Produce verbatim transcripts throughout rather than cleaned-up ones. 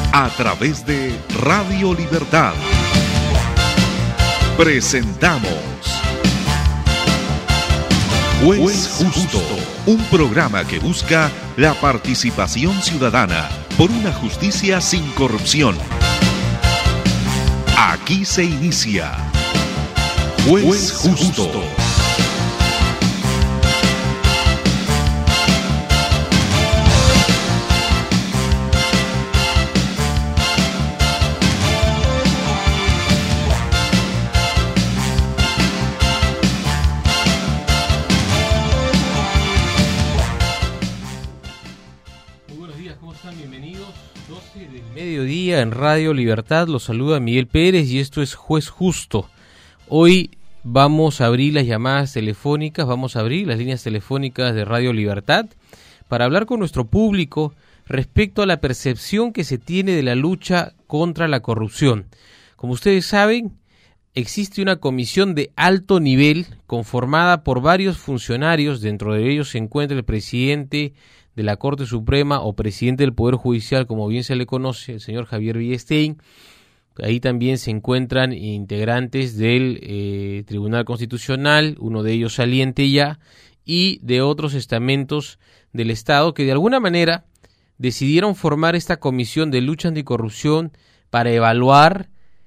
a través de Radio Libertad. Presentamos Juez Justo, un programa que busca la participación ciudadana por una justicia sin corrupción. Aquí se inicia Juez Justo. Mediodía en Radio Libertad, los saluda Miguel Pérez y esto es Juez Justo. Hoy vamos a abrir las llamadas telefónicas, vamos a abrir las líneas telefónicas de Radio Libertad para hablar con nuestro público respecto a la percepción que se tiene de la lucha contra la corrupción. Como ustedes saben, existe una comisión de alto nivel conformada por varios funcionarios, dentro de ellos se encuentra el presidente de la Corte Suprema o presidente del Poder Judicial, como bien se le conoce, el señor Javier Villestein. Ahí también se encuentran integrantes del eh, Tribunal Constitucional, uno de ellos saliente ya, y de otros estamentos del Estado que de alguna manera decidieron formar esta comisión de lucha anticorrupción para evaluar,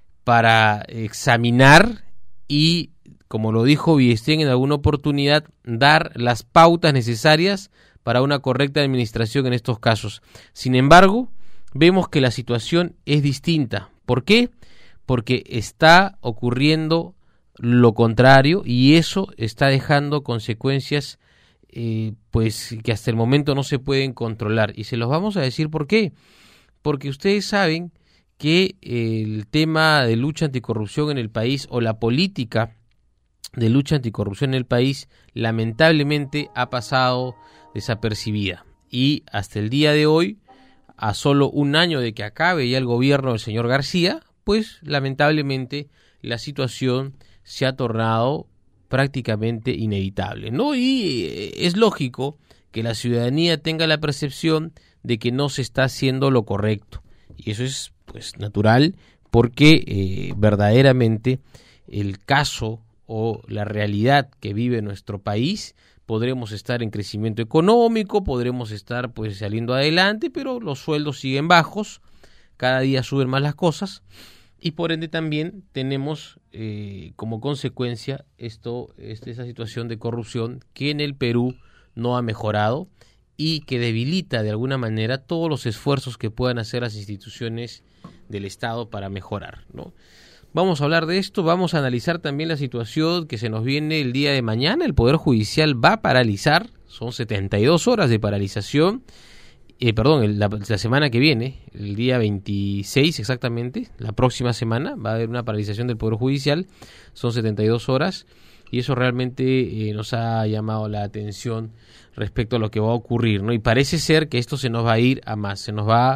para examinar y, como lo dijo Villestein en alguna oportunidad, dar las pautas necesarias para una correcta administración en estos casos. Sin embargo, vemos que la situación es distinta. ¿Por qué? Porque está ocurriendo lo contrario y eso está dejando consecuencias eh, pues que hasta el momento no se pueden controlar. Y se los vamos a decir por qué. Porque ustedes saben que el tema de lucha anticorrupción en el país o la política de lucha anticorrupción en el país lamentablemente ha pasado desapercibida y hasta el día de hoy, a solo un año de que acabe ya el gobierno del señor García, pues lamentablemente la situación se ha tornado prácticamente inevitable, ¿no? Y es lógico que la ciudadanía tenga la percepción de que no se está haciendo lo correcto y eso es pues natural porque eh, verdaderamente el caso o la realidad que vive nuestro país, podremos estar en crecimiento económico, podremos estar pues saliendo adelante, pero los sueldos siguen bajos, cada día suben más las cosas y por ende también tenemos eh, como consecuencia esto, este, esa situación de corrupción que en el Perú no ha mejorado y que debilita de alguna manera todos los esfuerzos que puedan hacer las instituciones del Estado para mejorar, ¿no? Vamos a hablar de esto, vamos a analizar también la situación que se nos viene el día de mañana. El Poder Judicial va a paralizar, son setenta y dos horas de paralización, eh, perdón, el, la, la semana que viene, el día veintiséis exactamente, la próxima semana va a haber una paralización del Poder Judicial, son setenta y dos horas y eso realmente eh, nos ha llamado la atención respecto a lo que va a ocurrir, ¿no? Y parece ser que esto se nos va a ir a más, se nos va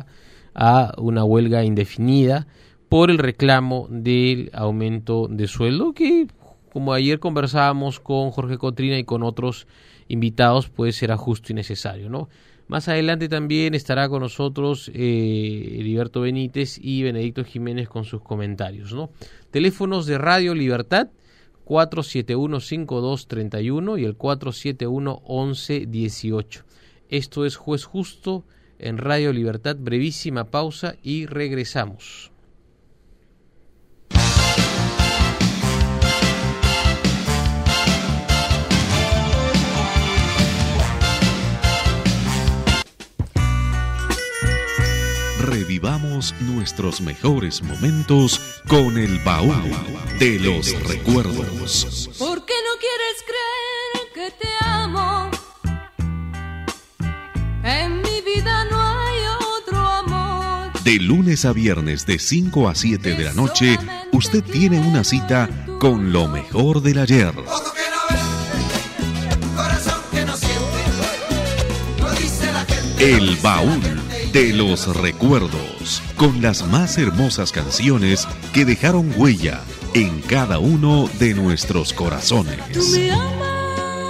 a una huelga indefinida por el reclamo del aumento de sueldo que, como ayer conversábamos con Jorge Cotrina y con otros invitados, pues será justo y necesario, ¿no? Más adelante también estará con nosotros eh, Heriberto Benítez y Benedicto Jiménez con sus comentarios, ¿no? Teléfonos de Radio Libertad cuatro siete uno, cinco dos tres uno y el cuatro siete uno, once dieciocho. Esto es Juez Justo en Radio Libertad. Brevísima pausa y regresamos. Revivamos nuestros mejores momentos con el baúl de los recuerdos. ¿Por qué no quieres creer que te amo? En mi vida no hay otro amor. De lunes a viernes de cinco a siete de la noche, usted tiene una cita con lo mejor del ayer. Ojo que no ve, corazón que no siente, lo dice la gente. El baúl de los recuerdos, con las más hermosas canciones que dejaron huella en cada uno de nuestros corazones. Tú me amas,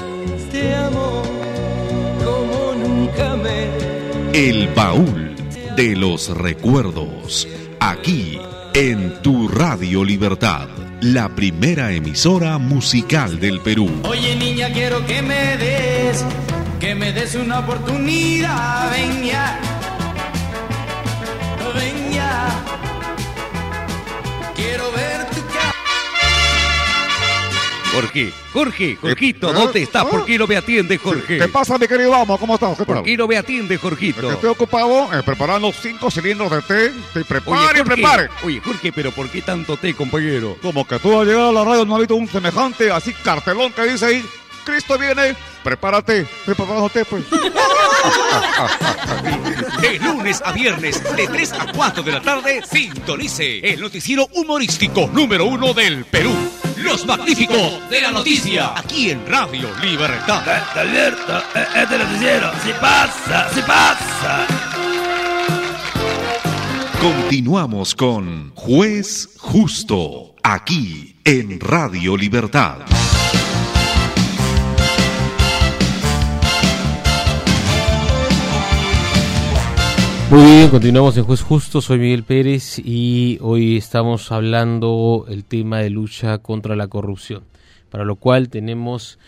te amo como nunca me. El baúl de los recuerdos, aquí en tu Radio Libertad, la primera emisora musical del Perú. Oye niña, quiero que me des, que me des una oportunidad, ven ya, ven ya, quiero ver tu cara. Jorge, Jorge, Jorgito, ¿dónde estás? ¿Por qué no me atiende, Jorge? ¿Qué pasa, mi querido amo? ¿Cómo estás? ¿Qué ¿Por tal? qué no me atiende, Jorgito? Estoy ocupado eh, preparando cinco cilindros de té. Te prepare, Oye, Jorge, prepare. Oye, Jorge, pero ¿por qué tanto té, compañero? Como que tú al llegar a la radio no has visto un semejante así cartelón que dice ahí, Cristo viene, prepárate. Estoy preparando té, pues. De lunes a viernes, de tres a cuatro de la tarde, sintonice el noticiero humorístico número uno del Perú. Los Magníficos de la Noticia, aquí en Radio Libertad. Está abierto, este noticiero, si pasa, si pasa. Continuamos con Juez Justo, aquí en Radio Libertad. Muy bien, continuamos en Juez Justo, soy Miguel Pérez y hoy estamos hablando el tema de lucha contra la corrupción, para lo cual tenemos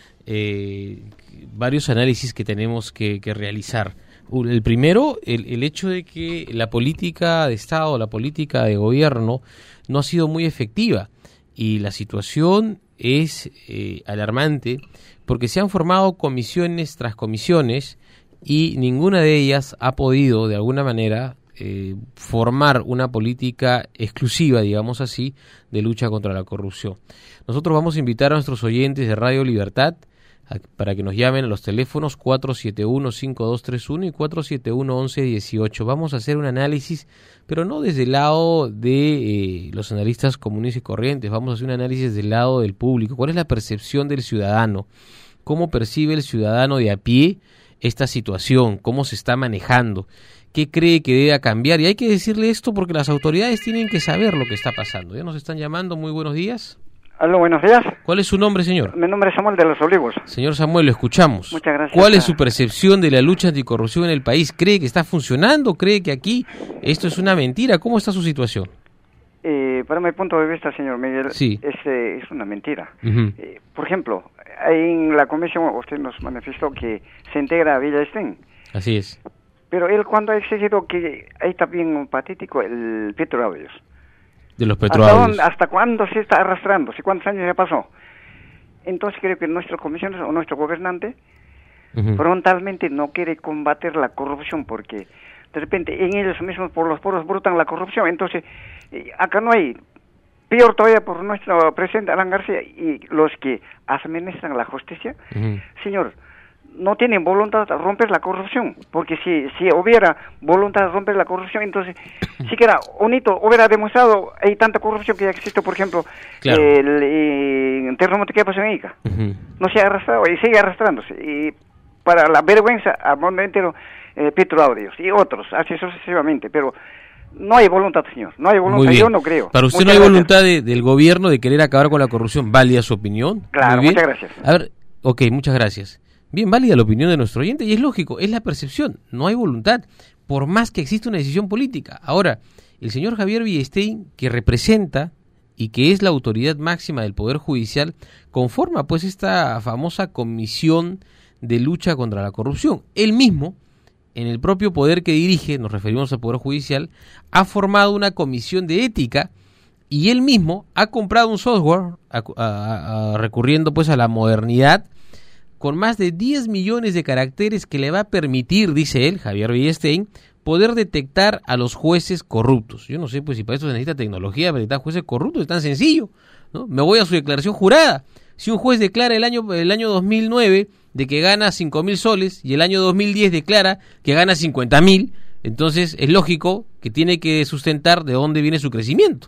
eh, varios análisis que tenemos que, que realizar. El primero, el, el hecho de que la política de Estado, la política de gobierno no ha sido muy efectiva y la situación es eh, alarmante porque se han formado comisiones tras comisiones y ninguna de ellas ha podido, de alguna manera, eh, formar una política exclusiva, digamos así, de lucha contra la corrupción. Nosotros vamos a invitar a nuestros oyentes de Radio Libertad a, para que nos llamen a los teléfonos cuatro siete uno, cinco dos tres uno y cuatro siete uno, once dieciocho. Vamos a hacer un análisis, pero no desde el lado de eh, los analistas comunes y corrientes, vamos a hacer un análisis del lado del público. ¿Cuál es la percepción del ciudadano? ¿Cómo percibe el ciudadano de a pie esta situación? ¿Cómo se está manejando? ¿Qué cree que debe cambiar? Y hay que decirle esto porque las autoridades tienen que saber lo que está pasando. Ya nos están llamando. Muy buenos días. Aló, buenos días. ¿Cuál es su nombre, señor? Mi nombre es Samuel de los Olivos. Señor Samuel, lo escuchamos. Muchas gracias. ¿Cuál es su percepción de la lucha anticorrupción en el país? ¿Cree que está funcionando? ¿Cree que aquí esto es una mentira? ¿Cómo está su situación? Eh, para mi punto de vista, señor Miguel, sí. es, eh, es una mentira. Uh-huh. Eh, por ejemplo, en la comisión usted nos manifestó que se integra a Villa Estén. Así es. Pero él cuando ha exigido que ahí está bien patético el Petroaudios. De los ¿Hasta, Petroaudios. dónde, ¿Hasta cuándo se está arrastrando? ¿Sí, ¿Cuántos años ya pasó? Entonces creo que nuestro comisionado o nuestro gobernante uh-huh. frontalmente no quiere combatir la corrupción porque de repente en ellos mismos por los poros brotan la corrupción. Entonces eh, acá no hay, peor todavía por nuestro presidente Alan García y los que administran la justicia, uh-huh. señor, no tienen voluntad de romper la corrupción, porque si si hubiera voluntad de romper la corrupción, entonces siquiera bonito hubiera demostrado hay tanta corrupción que ya existe, por ejemplo, claro. el, el terremoto que pasó en Ica, uh-huh. no se ha arrastrado y sigue arrastrándose, y para la vergüenza al mundo entero, eh, Petroaudios y otros, así sucesivamente, pero no hay voluntad, señor, no hay voluntad, yo no creo. Para usted muchas no hay gracias. voluntad de, del gobierno de querer acabar con la corrupción, ¿válida su opinión? Claro, muchas gracias. A ver, ok, muchas gracias. Bien, válida la opinión de nuestro oyente y es lógico, es la percepción, no hay voluntad, por más que exista una decisión política. Ahora, el señor Javier Villestein, que representa y que es la autoridad máxima del Poder Judicial, conforma pues esta famosa comisión de lucha contra la corrupción. Él mismo, en el propio poder que dirige, nos referimos al Poder Judicial, ha formado una comisión de ética y él mismo ha comprado un software, a, a, a, recurriendo pues a la modernidad, con más de diez millones de caracteres que le va a permitir, dice él, Javier Villestein, poder detectar a los jueces corruptos. Yo no sé, pues si para eso se necesita tecnología para detectar jueces corruptos, es tan sencillo, ¿no? Me voy a su declaración jurada. Si un juez declara el año el año dos mil nueve de que gana cinco mil soles y el año dos mil diez declara que gana cincuenta mil, entonces es lógico que tiene que sustentar de dónde viene su crecimiento.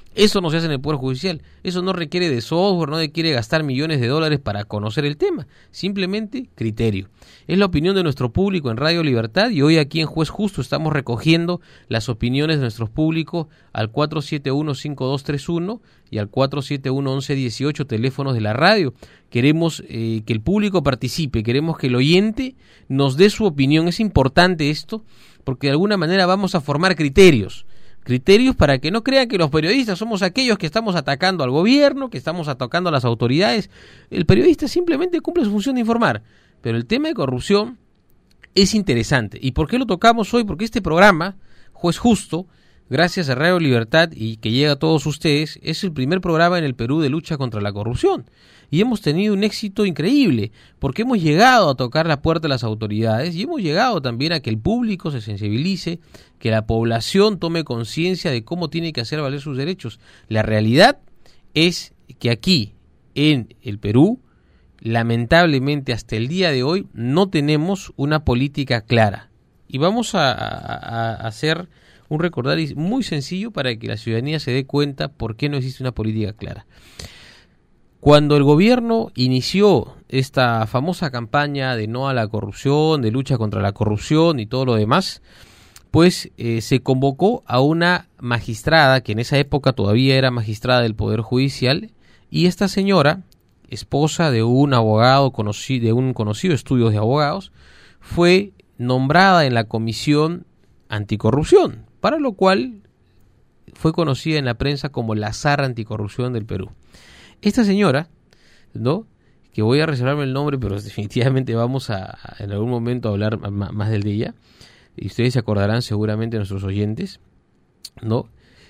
Eso no se hace en el Poder Judicial. Eso no requiere de software, no requiere gastar millones de dólares para conocer el tema. Simplemente criterio. Es la opinión de nuestro público en Radio Libertad y hoy aquí en Juez Justo estamos recogiendo las opiniones de nuestro público al cuatro siete uno, cinco dos tres uno y al cuatro siete uno, once dieciocho, teléfonos de la radio. Queremos eh, que el público participe, queremos que el oyente nos dé su opinión. Es importante esto porque de alguna manera vamos a formar criterios. Criterios para que no crean que los periodistas somos aquellos que estamos atacando al gobierno, que estamos atacando a las autoridades. El periodista simplemente cumple su función de informar. Pero el tema de corrupción es interesante. ¿Y por qué lo tocamos hoy? Porque este programa, Juez Justo, gracias a Radio Libertad y que llega a todos ustedes, es el primer programa en el Perú de lucha contra la corrupción. Y hemos tenido un éxito increíble, porque hemos llegado a tocar la puerta de las autoridades y hemos llegado también a que el público se sensibilice, que la población tome conciencia de cómo tiene que hacer valer sus derechos. La realidad es que aquí, en el Perú, lamentablemente hasta el día de hoy, no tenemos una política clara. Y vamos a, a, a hacer un recordaris muy sencillo para que la ciudadanía se dé cuenta por qué no existe una política clara. Cuando el gobierno inició esta famosa campaña de no a la corrupción, de lucha contra la corrupción y todo lo demás, pues eh, se convocó a una magistrada, que en esa época todavía era magistrada del Poder Judicial, y esta señora, esposa de un abogado conocido, de un conocido estudio de abogados, fue nombrada en la Comisión Anticorrupción, para lo cual fue conocida en la prensa como la zar anticorrupción del Perú. Esta señora, ¿no?, que voy a reservarme el nombre, pero definitivamente vamos a, a en algún momento a hablar más, más del de ella, y ustedes se acordarán seguramente nuestros oyentes, ¿no?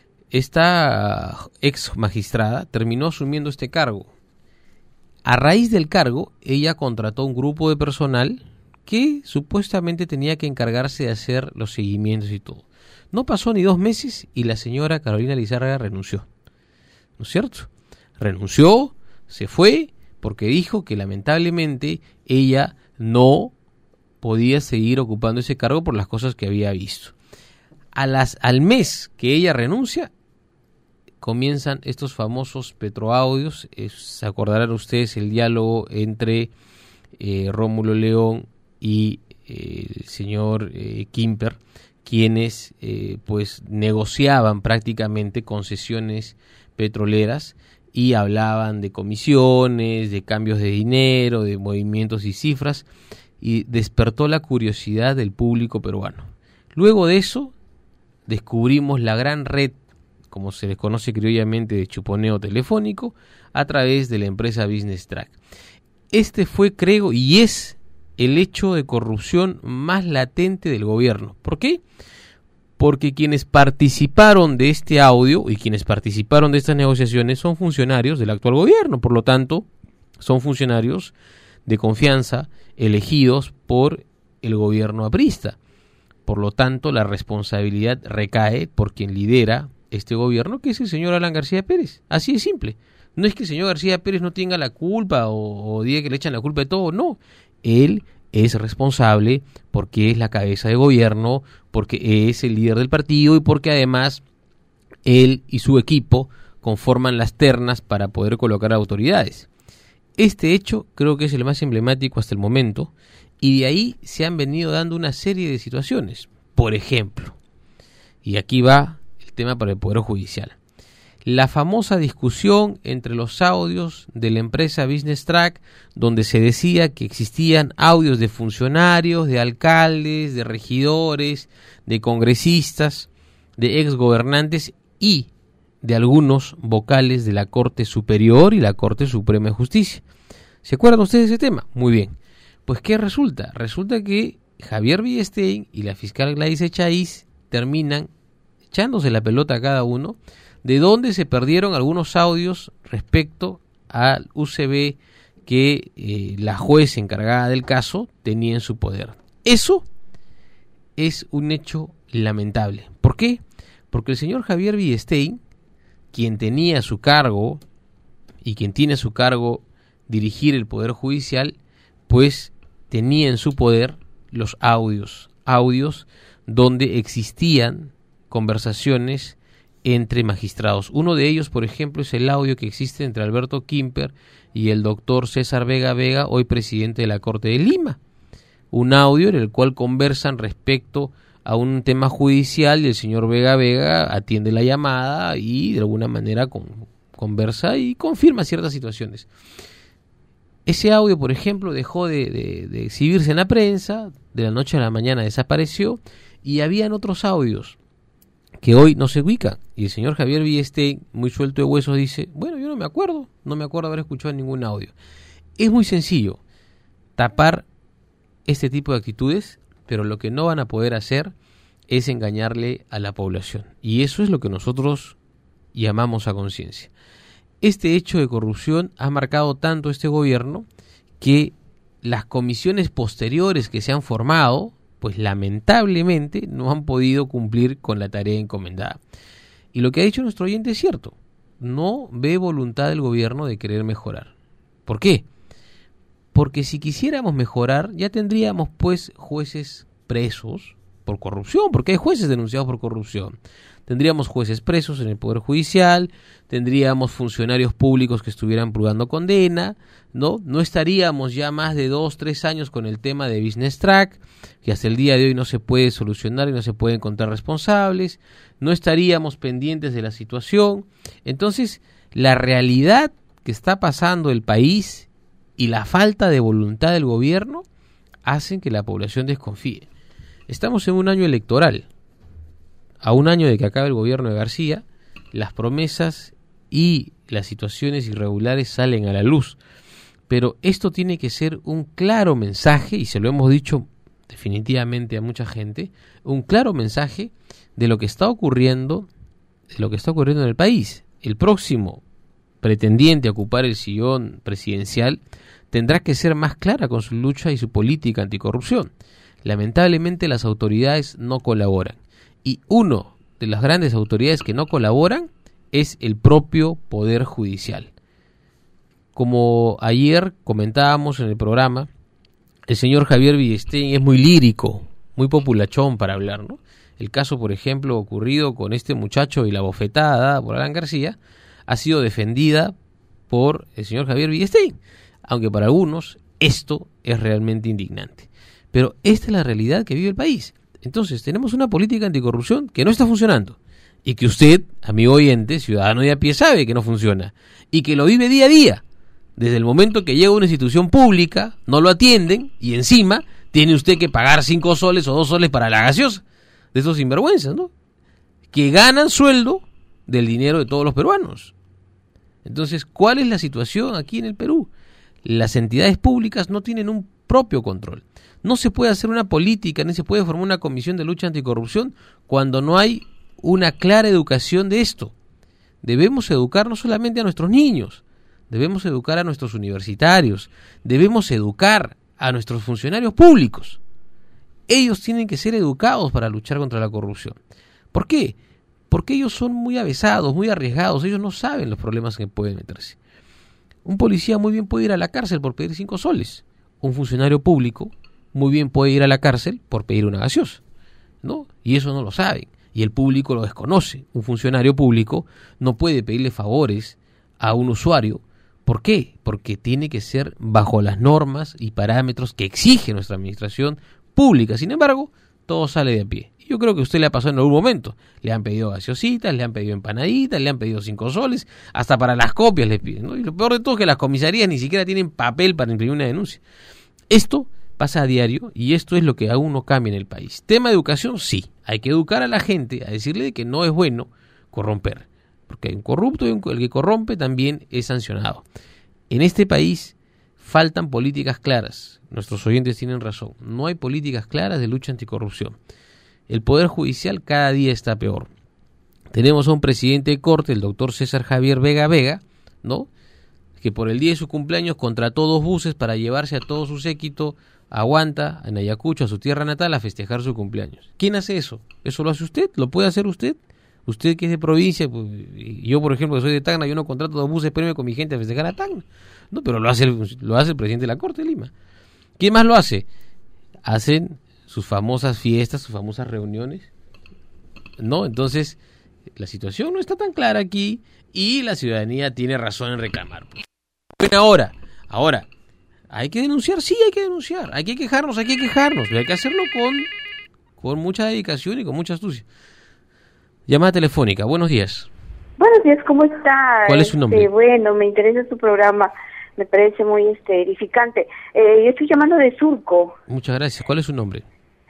Esta ex magistrada terminó asumiendo este cargo. A raíz del cargo, ella contrató un grupo de personal que supuestamente tenía que encargarse de hacer los seguimientos y todo. No pasó ni dos meses y la señora Carolina Lizárraga renunció, ¿no es cierto? Renunció, se fue, porque dijo que lamentablemente ella no podía seguir ocupando ese cargo por las cosas que había visto. A las, al mes que ella renuncia, comienzan estos famosos petroaudios. Eh, se acordarán ustedes el diálogo entre eh, Rómulo León y eh, el señor eh, Quimper, quienes eh, pues negociaban prácticamente concesiones petroleras y hablaban de comisiones, de cambios de dinero, de movimientos y cifras, y despertó la curiosidad del público peruano. Luego de eso, descubrimos la gran red, como se les conoce criollamente, de chuponeo telefónico, a través de la empresa Business Track. Este fue, creo, y es el hecho de corrupción más latente del gobierno. ¿Por qué? Porque quienes participaron de este audio y quienes participaron de estas negociaciones son funcionarios del actual gobierno, por lo tanto, son funcionarios de confianza elegidos por el gobierno aprista. Por lo tanto, la responsabilidad recae por quien lidera este gobierno, que es el señor Alan García Pérez. Así de simple. No es que el señor García Pérez no tenga la culpa o, o diga que le echan la culpa de todo, no. Él es responsable porque es la cabeza de gobierno, porque es el líder del partido y porque además él y su equipo conforman las ternas para poder colocar autoridades. Este hecho creo que es el más emblemático hasta el momento y de ahí se han venido dando una serie de situaciones. Por ejemplo, y aquí va el tema para el Poder Judicial, la famosa discusión entre los audios de la empresa Business Track, donde se decía que existían audios de funcionarios, de alcaldes, de regidores, de congresistas, de exgobernantes y de algunos vocales de la Corte Superior y la Corte Suprema de Justicia. ¿Se acuerdan ustedes de ese tema? Muy bien. Pues ¿qué resulta? Resulta que Javier Villestein y la fiscal Gladys Echaíz terminan echándose la pelota a cada uno de dónde se perdieron algunos audios respecto al U C B que eh, la juez encargada del caso tenía en su poder. Eso es un hecho lamentable. ¿Por qué? Porque el señor Javier Villestein, quien tenía a su cargo y quien tiene a su cargo dirigir el Poder Judicial, pues tenía en su poder los audios, audios donde existían conversaciones entre magistrados. Uno de ellos, por ejemplo, es el audio que existe entre Alberto Quimper y el doctor César Vega Vega, hoy presidente de la Corte de Lima. Un audio en el cual conversan respecto a un tema judicial y el señor Vega Vega atiende la llamada y de alguna manera con, conversa y confirma ciertas situaciones. Ese audio, por ejemplo, dejó de, de, de exhibirse en la prensa, de la noche a la mañana desapareció, y habían otros audios que hoy no se ubican. Y el señor Javier Villestein, muy suelto de huesos, dice, bueno, yo no me acuerdo, no me acuerdo haber escuchado ningún audio. Es muy sencillo tapar este tipo de actitudes, pero lo que no van a poder hacer es engañarle a la población. Y eso es lo que nosotros llamamos a conciencia. Este hecho de corrupción ha marcado tanto este gobierno que las comisiones posteriores que se han formado, pues lamentablemente no han podido cumplir con la tarea encomendada. Y lo que ha dicho nuestro oyente es cierto. No ve voluntad del gobierno de querer mejorar. ¿Por qué? Porque si quisiéramos mejorar, ya tendríamos pues jueces presos por corrupción, porque hay jueces denunciados por corrupción. Tendríamos jueces presos en el Poder Judicial, tendríamos funcionarios públicos que estuvieran purgando condena, ¿no? No estaríamos ya más de dos, tres años con el tema de Business Track, que hasta el día de hoy no se puede solucionar y no se pueden encontrar responsables, no estaríamos pendientes de la situación. Entonces, la realidad que está pasando el país y la falta de voluntad del gobierno hacen que la población desconfíe. Estamos en un año electoral. A un año de que acabe el gobierno de García, las promesas y las situaciones irregulares salen a la luz. Pero esto tiene que ser un claro mensaje, y se lo hemos dicho definitivamente a mucha gente, un claro mensaje de lo que está ocurriendo, de lo que está ocurriendo en el país. El próximo pretendiente a ocupar el sillón presidencial tendrá que ser más clara con su lucha y su política anticorrupción. Lamentablemente las autoridades no colaboran. Y uno de las grandes autoridades que no colaboran es el propio Poder Judicial. Como ayer comentábamos en el programa, el señor Javier Villestein es muy lírico, muy populachón para hablar, ¿no? El caso, por ejemplo, ocurrido con este muchacho y la bofetada dada por Alan García ha sido defendida por el señor Javier Villestein, aunque para algunos esto es realmente indignante. Pero esta es la realidad que vive el país. Entonces, tenemos una política anticorrupción que no está funcionando y que usted, amigo oyente, ciudadano de a pie, sabe que no funciona y que lo vive día a día. Desde el momento que llega a una institución pública, no lo atienden y encima tiene usted que pagar cinco soles o dos soles para la gaseosa de esos sinvergüenzas, ¿no? Que ganan sueldo del dinero de todos los peruanos. Entonces, ¿cuál es la situación aquí en el Perú? Las entidades públicas no tienen un propio control. No se puede hacer una política, ni se puede formar una comisión de lucha anticorrupción cuando no hay una clara educación de esto. Debemos educar no solamente a nuestros niños, debemos educar a nuestros universitarios, debemos educar a nuestros funcionarios públicos. Ellos tienen que ser educados para luchar contra la corrupción. ¿Por qué? Porque ellos son muy avesados, muy arriesgados, ellos no saben los problemas que pueden meterse. Un policía muy bien puede ir a la cárcel por pedir cinco soles. Un funcionario público muy bien puede ir a la cárcel por pedir una gaseosa, ¿no? Y eso no lo saben, y el público lo desconoce. Un funcionario público no puede pedirle favores a un usuario. ¿Por qué? Porque tiene que ser bajo las normas y parámetros que exige nuestra administración pública. Sin embargo, todo sale de a pie. Yo creo que a usted le ha pasado en algún momento. Le han pedido gaseositas, le han pedido empanaditas, le han pedido cinco soles, hasta para las copias les piden, ¿no? Y lo peor de todo es que las comisarías ni siquiera tienen papel para imprimir una denuncia. Esto pasa a diario y esto es lo que aún no cambia en el país. Tema de educación, sí. Hay que educar a la gente a decirle que no es bueno corromper. Porque hay un corrupto y un, el que corrompe también es sancionado. En este país faltan políticas claras. Nuestros oyentes tienen razón. No hay políticas claras de lucha anticorrupción. El Poder Judicial cada día está peor. Tenemos a un presidente de corte, el doctor César Javier Vega Vega, ¿no?, que por el día de su cumpleaños contrató dos buses para llevarse a todo su séquito a Huanta, en Ayacucho, a su tierra natal, a festejar su cumpleaños. ¿Quién hace eso? ¿Eso lo hace usted? ¿Lo puede hacer usted? Usted que es de provincia, pues, yo por ejemplo que soy de Tacna, yo no contrato dos buses para irme con mi gente a festejar a Tacna, no, pero lo hace el, lo hace el presidente de la Corte de Lima. ¿Quién más lo hace? Hacen sus famosas fiestas, sus famosas reuniones, ¿no? Entonces, la situación no está tan clara aquí y la ciudadanía tiene razón en reclamar. Bueno, ahora, ahora, hay que denunciar, sí hay que denunciar, hay que quejarnos, hay que quejarnos, pero hay que hacerlo con, con mucha dedicación y con mucha astucia. Llamada telefónica, buenos días. Buenos días, ¿cómo está? ¿Cuál es su nombre? Este, bueno, me interesa su programa, me parece muy este, edificante. Eh, yo estoy llamando de Surco. Muchas gracias, ¿cuál es su nombre?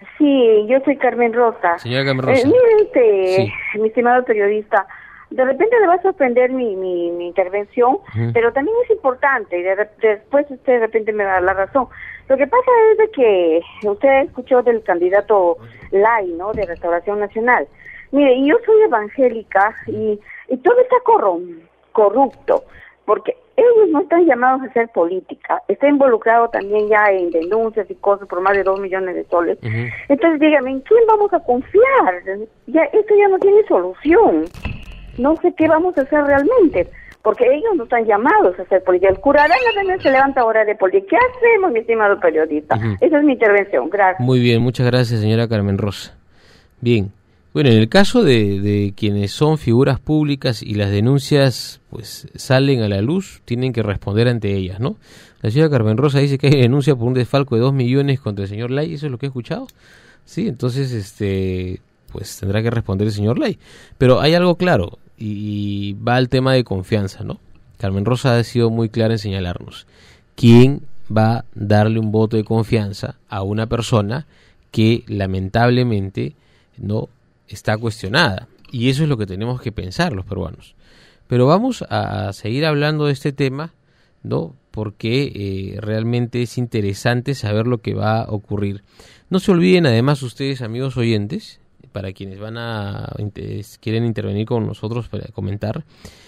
Sí, yo soy Carmen Rosa. Señora Carmen Rosa. Eh, mire, este, Sí. mi estimado periodista, de repente le va a sorprender mi, mi, mi intervención, Ujú. pero también es importante, y de, re- después usted de repente me da la razón. Lo que pasa es de que usted escuchó del candidato Lai, ¿no?, de Restauración Nacional. Mire, yo soy evangélica y, y todo está corrom- corrupto, porque ellos no están llamados a hacer política, está involucrado también ya en denuncias y cosas por más de dos millones de soles. Ujú. Entonces dígame, ¿en quién vamos a confiar? Ya esto ya no tiene solución. No sé qué vamos a hacer realmente, porque ellos no están llamados a hacer política. El cura Arana también se levanta ahora de política. ¿Qué hacemos, mi estimado periodista? Ujú. Esa es mi intervención. Gracias. Muy bien, muchas gracias, señora Carmen Rosa. Bien, bueno, en el caso de, de quienes son figuras públicas y las denuncias pues salen a la luz, tienen que responder ante ellas, ¿no? La señora Carmen Rosa dice que hay denuncia por un desfalco de dos millones contra el señor Lai, ¿eso es lo que he escuchado? Sí, entonces, este, pues tendrá que responder el señor Lai. Pero hay algo claro, y, y va al tema de confianza, ¿no? Carmen Rosa ha sido muy clara en señalarnos. ¿Quién va a darle un voto de confianza a una persona que lamentablemente no está cuestionada? Y eso es lo que tenemos que pensar los peruanos. Pero vamos a seguir hablando de este tema, ¿no? Porque eh, realmente es interesante saber lo que va a ocurrir. No se olviden, además, ustedes, amigos oyentes, para quienes van a inter- quieren intervenir con nosotros para comentar,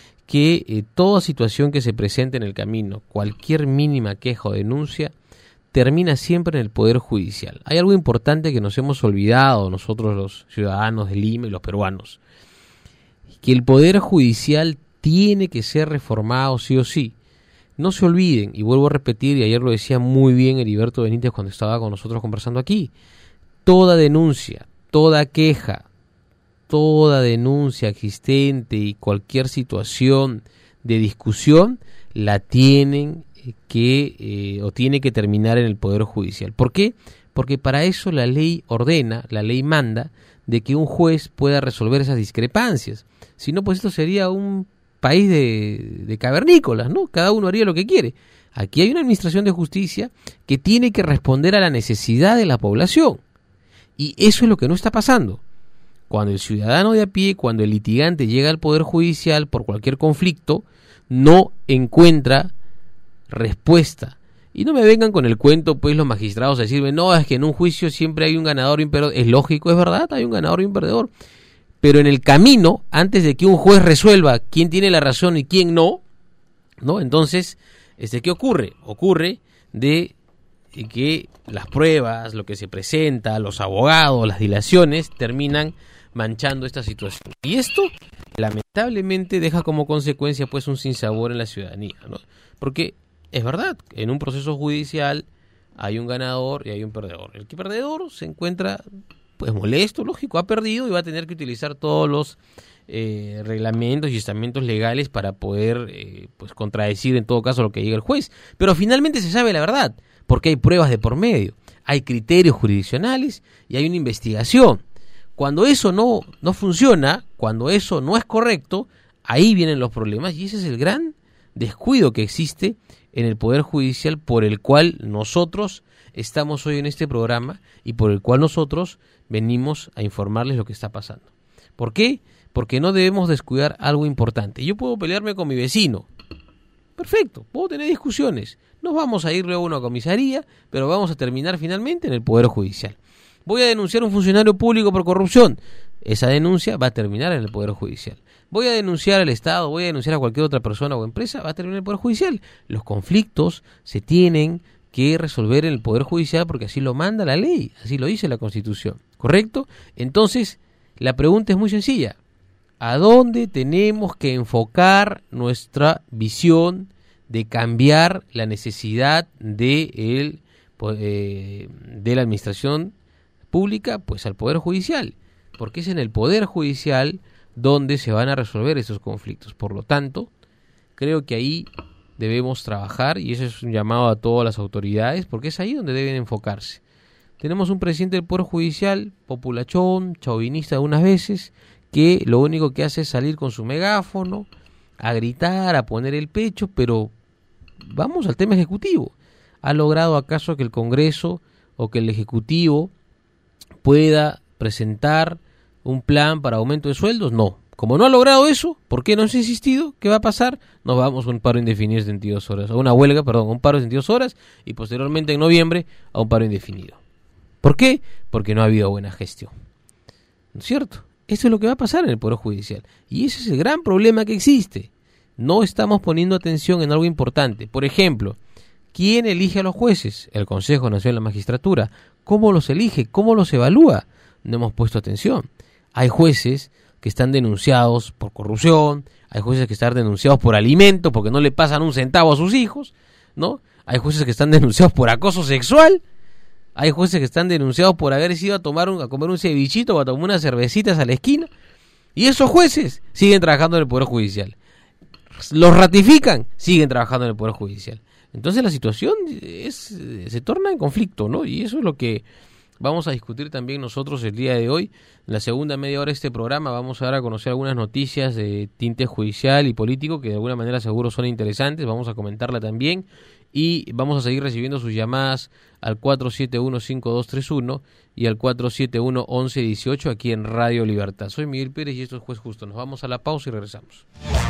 que eh, toda situación que se presente en el camino, cualquier mínima queja o denuncia, termina siempre en el Poder Judicial. Hay algo importante que nos hemos olvidado nosotros los ciudadanos de Lima y los peruanos, que el Poder Judicial tiene que ser reformado sí o sí. No se olviden, y vuelvo a repetir, y ayer lo decía muy bien Heriberto Benítez cuando estaba con nosotros conversando aquí, toda denuncia, toda queja, toda denuncia existente y cualquier situación de discusión la tienen que eh, o tiene que terminar en el Poder Judicial. ¿Por qué? Porque para eso la ley ordena, la ley manda de que un juez pueda resolver esas discrepancias. Si no, pues esto sería un país de, de cavernícolas, ¿no? Cada uno haría lo que quiere. Aquí hay una administración de justicia que tiene que responder a la necesidad de la población. Y eso es lo que no está pasando. Cuando el ciudadano de a pie, cuando el litigante llega al Poder Judicial por cualquier conflicto, no encuentra respuesta. Y no me vengan con el cuento, pues, los magistrados a decirme, no, es que en un juicio siempre hay un ganador y un perdedor. Es lógico, es verdad, hay un ganador y un perdedor. Pero en el camino, antes de que un juez resuelva quién tiene la razón y quién no, ¿no? Entonces, este, ¿qué ocurre? Ocurre de que las pruebas, lo que se presenta, los abogados, las dilaciones, terminan manchando esta situación. Y esto, lamentablemente, deja como consecuencia, pues, un sinsabor en la ciudadanía, ¿no? Porque es verdad, en un proceso judicial hay un ganador y hay un perdedor. El que perdedor se encuentra, pues, molesto, lógico, ha perdido y va a tener que utilizar todos los eh, reglamentos y estamentos legales para poder, eh, pues, contradecir en todo caso lo que diga el juez. Pero finalmente se sabe la verdad, porque hay pruebas de por medio, hay criterios jurisdiccionales y hay una investigación. Cuando eso no, no funciona, cuando eso no es correcto, ahí vienen los problemas y ese es el gran descuido que existe en el Poder Judicial, por el cual nosotros estamos hoy en este programa y por el cual nosotros venimos a informarles lo que está pasando. ¿Por qué? Porque no debemos descuidar algo importante. Yo puedo pelearme con mi vecino, perfecto, puedo tener discusiones, nos vamos a ir luego a una comisaría, pero vamos a terminar finalmente en el Poder Judicial. Voy a denunciar a un funcionario público por corrupción, esa denuncia va a terminar en el Poder Judicial. Voy a denunciar al Estado, voy a denunciar a cualquier otra persona o empresa, va a terminar en el Poder Judicial. Los conflictos se tienen que resolver en el Poder Judicial porque así lo manda la ley, así lo dice la Constitución, ¿correcto? Entonces, la pregunta es muy sencilla. ¿A dónde tenemos que enfocar nuestra visión de cambiar la necesidad de, el, eh, de la administración pública? Pues al Poder Judicial, porque es en el Poder Judicial donde se van a resolver esos conflictos. Por lo tanto, creo que ahí debemos trabajar, y eso es un llamado a todas las autoridades, porque es ahí donde deben enfocarse. Tenemos un presidente del Poder Judicial, populachón, chauvinista algunas veces, que lo único que hace es salir con su megáfono, a gritar, a poner el pecho, pero vamos al tema ejecutivo. ¿Ha logrado acaso que el Congreso o que el Ejecutivo pueda presentar un plan para aumento de sueldos? No. Como no ha logrado eso, ¿por qué no se ha insistido? ¿Qué va a pasar? Nos vamos a un paro indefinido de setenta y dos horas, a una huelga, perdón, a un paro de setenta y dos horas, y posteriormente en noviembre a un paro indefinido. ¿Por qué? Porque no ha habido buena gestión. ¿No es cierto? Eso es lo que va a pasar en el Poder Judicial. Y ese es el gran problema que existe. No estamos poniendo atención en algo importante. Por ejemplo, ¿quién elige a los jueces? El Consejo Nacional de la Magistratura. ¿Cómo los elige? ¿Cómo los evalúa? No hemos puesto atención. Hay jueces que están denunciados por corrupción, hay jueces que están denunciados por alimentos porque no le pasan un centavo a sus hijos, ¿no? Hay jueces que están denunciados por acoso sexual, hay jueces que están denunciados por haber ido a tomar un, a comer un cevichito o a tomar unas cervecitas a la esquina, y esos jueces siguen trabajando en el Poder Judicial. Los ratifican, siguen trabajando en el Poder Judicial. Entonces la situación es, se torna en conflicto, ¿no? Y eso es lo que vamos a discutir también nosotros el día de hoy. En la segunda media hora de este programa vamos a dar a conocer algunas noticias de tinte judicial y político que de alguna manera seguro son interesantes. Vamos a comentarla también y vamos a seguir recibiendo sus llamadas al cuatro siete uno, cinco dos tres uno y al cuatro siete uno, once dieciocho aquí en Radio Libertad. Soy Miguel Pérez y esto es Juez Justo. Nos vamos a la pausa y regresamos.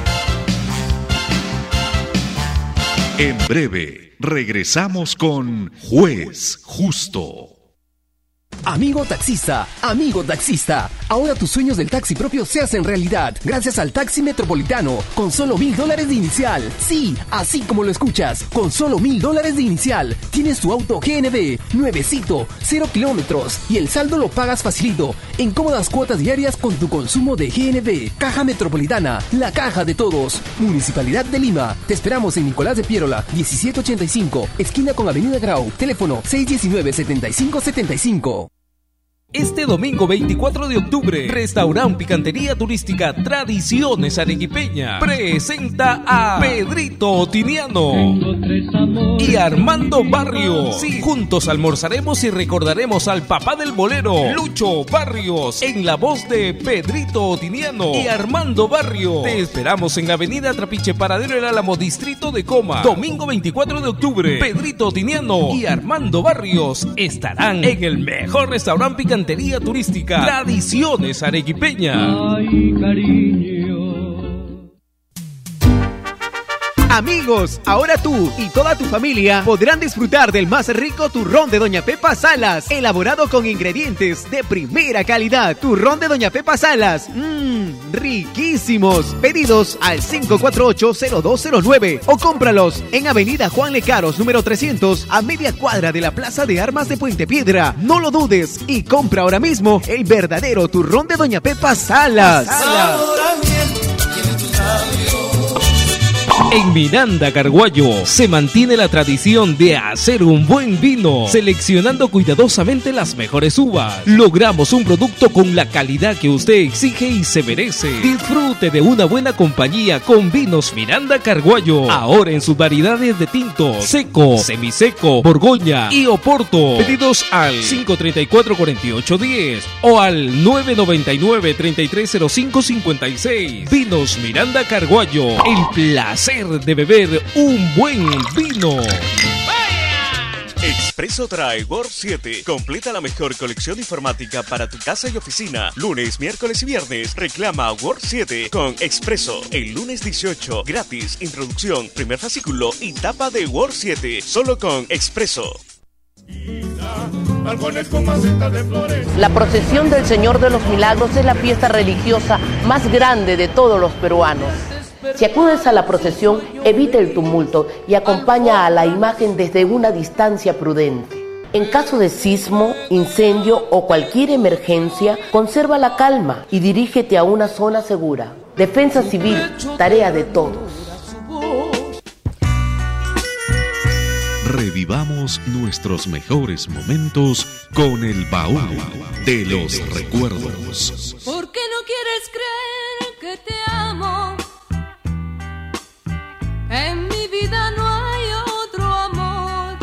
En breve, regresamos con Juez Justo. Amigo taxista, amigo taxista, ahora tus sueños del taxi propio se hacen realidad gracias al Taxi Metropolitano, con solo mil dólares de inicial. Sí, así como lo escuchas, con solo mil dólares de inicial, tienes tu auto G N V, nuevecito, cero kilómetros, y el saldo lo pagas facilito, en cómodas cuotas diarias con tu consumo de G N V. Caja Metropolitana, la caja de todos. Municipalidad de Lima, te esperamos en Nicolás de Piérola, diecisiete ochenta y cinco, esquina con Avenida Grau, teléfono seis uno nueve, setenta y cinco setenta y cinco. Este domingo veinticuatro de octubre, Restaurant Picantería Turística Tradiciones Arequipeña presenta a Pedrito Tiniano y Armando Barrios. Sí, juntos almorzaremos y recordaremos al papá del bolero, Lucho Barrios, en la voz de Pedrito Tiniano y Armando Barrios. Te esperamos en Avenida Trapiche, Paradero El Álamo, Distrito de Coma. Domingo veinticuatro de octubre, Pedrito Tiniano y Armando Barrios estarán en el mejor restaurante picante turística Tradiciones Arequipeña. Ay, cariño. Amigos, ahora tú y toda tu familia podrán disfrutar del más rico turrón de Doña Pepa Salas, elaborado con ingredientes de primera calidad. Turrón de Doña Pepa Salas, mmm, riquísimos. Pedidos al cinco cuatro ocho, cero dos cero nueve o cómpralos en Avenida Juan Lecaros, número trescientos, a media cuadra de la Plaza de Armas de Puente Piedra. No lo dudes y compra ahora mismo el verdadero turrón de Doña Pepa Salas. Salas. En Miranda Carguayo se mantiene la tradición de hacer un buen vino, seleccionando cuidadosamente las mejores uvas. Logramos un producto con la calidad que usted exige y se merece. Disfrute de una buena compañía con Vinos Miranda Carguayo. Ahora en sus variedades de tinto, seco, semiseco, borgoña y oporto. Pedidos al cinco tres cuatro, cuatro ocho uno cero o al nueve nueve nueve, tres tres cero cinco cinco seis. Vinos Miranda Carguayo. El placer de beber un buen vino. Expreso trae Word siete. Completa la mejor colección informática para tu casa y oficina. Lunes, miércoles y viernes. Reclama Word siete con Expreso. El lunes dieciocho, gratis. Introducción, primer fascículo y tapa de Word siete. Solo con Expreso. La procesión del Señor de los Milagros es la fiesta religiosa más grande de todos los peruanos. Si acudes a la procesión, evita el tumulto y acompaña a la imagen desde una distancia prudente. En caso de sismo, incendio o cualquier emergencia, conserva la calma y dirígete a una zona segura. Defensa civil, tarea de todos. Revivamos nuestros mejores momentos con el baúl de los recuerdos. ¿Por qué no quieres creer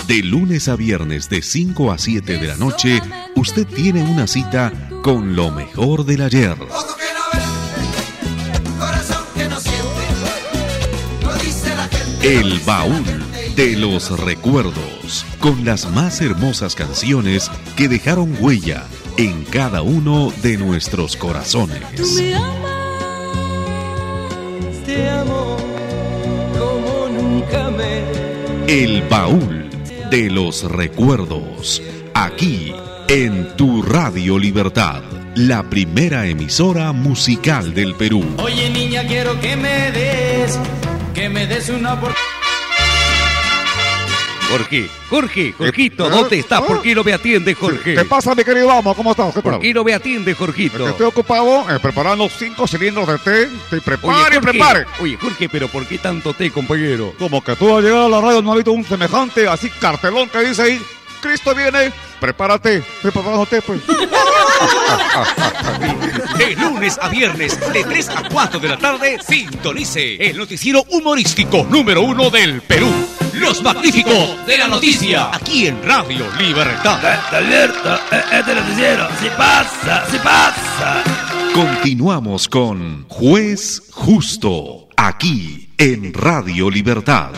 De lunes a viernes de cinco a siete de la noche, usted tiene una cita con lo mejor del ayer. Ojo que no ve, corazón que no siente, lo dice la gente. El baúl de los recuerdos, con las más hermosas canciones que dejaron huella en cada uno de nuestros corazones. Tú me amas, te amo como nunca me. El baúl de los recuerdos, aquí en tu Radio Libertad, la primera emisora musical del Perú. Oye niña, quiero que me des, que me des una oportunidad. Jorge, Jorge, Jorgito, ¿dónde estás? ¿Por qué no me atiende, Jorge? ¿Qué pasa, mi querido amo? ¿Cómo estás? ¿Qué ¿Por tal? qué no me atiende, Jorgito? Estoy ocupado eh, preparando cinco cilindros de té. Te prepare, Oye, Jorge, prepare. Oye, Jorge, pero ¿por qué tanto té, compañero? Como que tú al llegar a la radio no has visto un semejante así cartelón que dice ahí, Cristo viene, prepárate. Estoy preparando té, pues. De lunes a viernes, de tres a cuatro de la tarde, sintonice el noticiero humorístico número uno del Perú. Los Magníficos de la Noticia, aquí en Radio Libertad. Alberto, este noticiero, si pasa, si pasa. Continuamos con Juez Justo, aquí en Radio Libertad.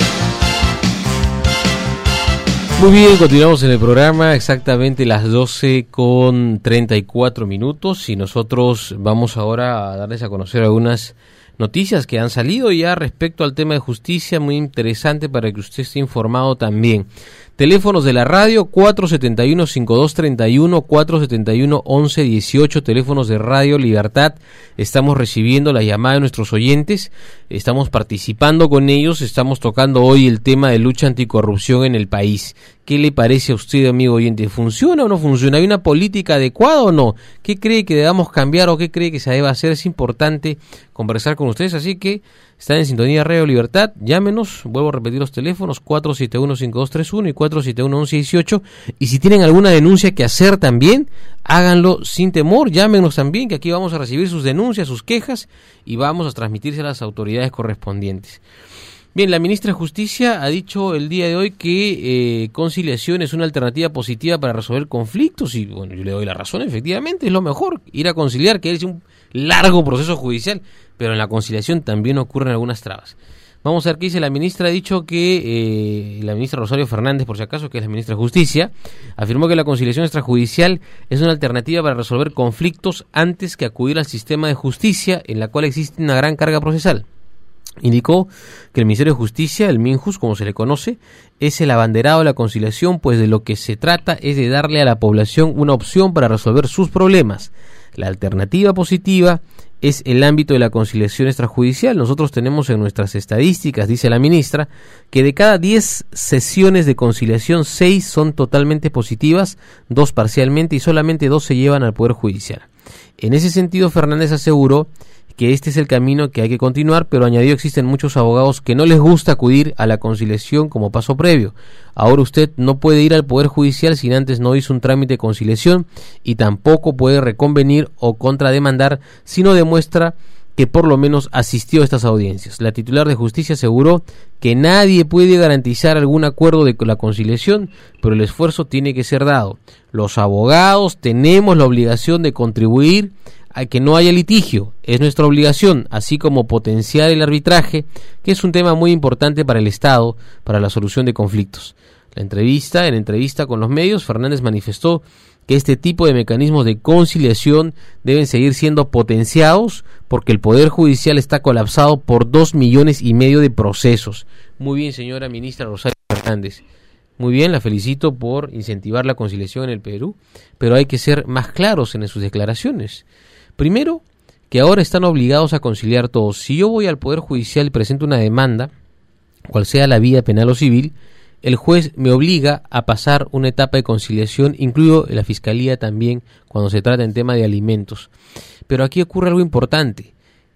Muy bien, continuamos en el programa, exactamente las doce con treinta y cuatro minutos y nosotros vamos ahora a darles a conocer algunas noticias que han salido ya respecto al tema de justicia, muy interesante para que usted esté informado también. Teléfonos de la radio cuatro siete uno, cinco dos tres uno, cuatro siete uno, once dieciocho, teléfonos de Radio Libertad. Estamos recibiendo la llamada de nuestros oyentes, estamos participando con ellos, estamos tocando hoy el tema de lucha anticorrupción en el país. ¿Qué le parece a usted, amigo oyente? ¿Funciona o no funciona? ¿Hay una política adecuada o no? ¿Qué cree que debamos cambiar o qué cree que se debe hacer? Es importante conversar con ustedes, así que están en sintonía Radio Libertad, llámenos, vuelvo a repetir los teléfonos, cuatro siete uno, cinco dos tres uno y cuatro siete uno, once dieciocho, y si tienen alguna denuncia que hacer también, háganlo sin temor, llámenos también, que aquí vamos a recibir sus denuncias, sus quejas, y vamos a transmitirse a las autoridades correspondientes. Bien, la ministra de Justicia ha dicho el día de hoy que eh, conciliación es una alternativa positiva para resolver conflictos y bueno, yo le doy la razón, efectivamente es lo mejor, ir a conciliar, que es un largo proceso judicial, pero en la conciliación también ocurren algunas trabas. Vamos a ver qué dice la ministra. Ha dicho que eh, la ministra Rosario Fernández, por si acaso, que es la ministra de Justicia, afirmó que la conciliación extrajudicial es una alternativa para resolver conflictos antes que acudir al sistema de justicia, en la cual existe una gran carga procesal. Indicó que el Ministerio de Justicia, el MINJUS, como se le conoce, es el abanderado de la conciliación, pues de lo que se trata es de darle a la población una opción para resolver sus problemas. La alternativa positiva es el ámbito de la conciliación extrajudicial. Nosotros tenemos en nuestras estadísticas, dice la ministra, que de cada diez sesiones de conciliación, seis son totalmente positivas, dos parcialmente y solamente dos se llevan al Poder Judicial. En ese sentido, Fernández aseguró que este es el camino que hay que continuar, pero añadió existen muchos abogados que no les gusta acudir a la conciliación como paso previo. Ahora usted no puede ir al Poder Judicial si antes no hizo un trámite de conciliación y tampoco puede reconvenir o contrademandar si no demuestra que por lo menos asistió a estas audiencias. La titular de Justicia aseguró que nadie puede garantizar algún acuerdo de la conciliación, pero el esfuerzo tiene que ser dado. Los abogados tenemos la obligación de contribuir a que no haya litigio, es nuestra obligación, así como potenciar el arbitraje, que es un tema muy importante para el Estado, para la solución de conflictos. La entrevista, en entrevista con los medios, Fernández manifestó que este tipo de mecanismos de conciliación deben seguir siendo potenciados porque el Poder Judicial está colapsado por dos millones y medio de procesos. Muy bien, señora ministra Rosario Fernández. Muy bien, la felicito por incentivar la conciliación en el Perú, pero hay que ser más claros en sus declaraciones. Primero, que ahora están obligados a conciliar todos. Si yo voy al Poder Judicial y presento una demanda, cual sea la vía penal o civil, el juez me obliga a pasar una etapa de conciliación, incluido la Fiscalía también, cuando se trata en tema de alimentos. Pero aquí ocurre algo importante.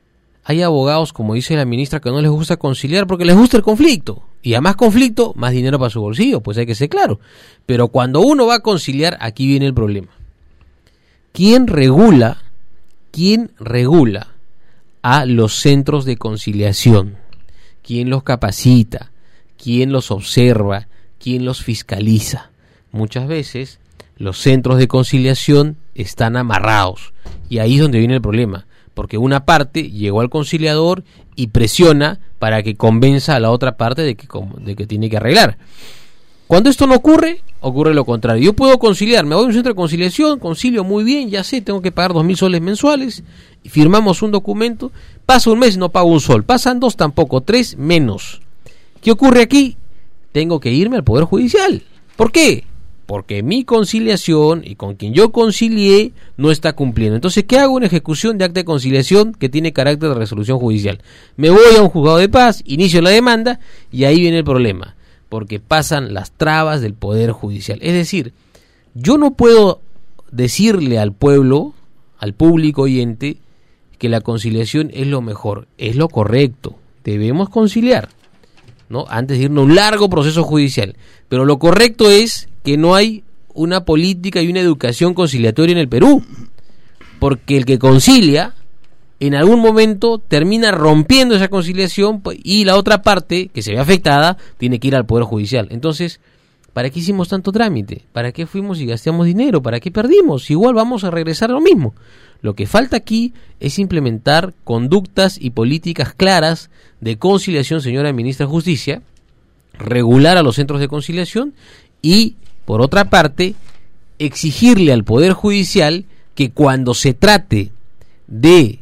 Hay abogados, como dice la ministra, que no les gusta conciliar porque les gusta el conflicto. Y a más conflicto, más dinero para su bolsillo, pues hay que ser claro. Pero cuando uno va a conciliar, aquí viene el problema. ¿Quién regula, quién regula a los centros de conciliación? ¿Quién los capacita? ¿Quién los observa? ¿quién los fiscaliza? Muchas veces los centros de conciliación están amarrados y ahí es donde viene el problema, porque una parte llegó al conciliador y presiona para que convenza a la otra parte de que, de que tiene que arreglar. Cuando esto no ocurre, ocurre lo contrario. Yo puedo conciliar, me voy a un centro de conciliación, concilio muy bien, ya sé, tengo que pagar dos mil soles mensuales, firmamos un documento, pasa un mes, no pago un sol, pasan dos tampoco, tres menos. ¿Qué ocurre aquí? Tengo que irme al Poder Judicial. ¿Por qué? Porque mi conciliación y con quien yo concilié no está cumpliendo. Entonces, ¿qué hago? Una ejecución de acta de conciliación que tiene carácter de resolución judicial. Me voy a un juzgado de paz, inicio la demanda y ahí viene el problema, porque pasan las trabas del Poder Judicial. Es decir, yo no puedo decirle al pueblo, al público oyente, que la conciliación es lo mejor, es lo correcto, debemos conciliar, ¿no? Antes de irnos a un largo proceso judicial. Pero lo correcto es que no hay una política y una educación conciliatoria en el Perú, porque el que concilia en algún momento termina rompiendo esa conciliación y la otra parte que se ve afectada tiene que ir al Poder Judicial. Entonces, ¿para qué hicimos tanto trámite? ¿Para qué fuimos y gastamos dinero? ¿Para qué perdimos? Igual vamos a regresar a lo mismo. Lo que falta aquí es implementar conductas y políticas claras de conciliación, señora Ministra de Justicia, regular a los centros de conciliación y, por otra parte, exigirle al Poder Judicial que cuando se trate de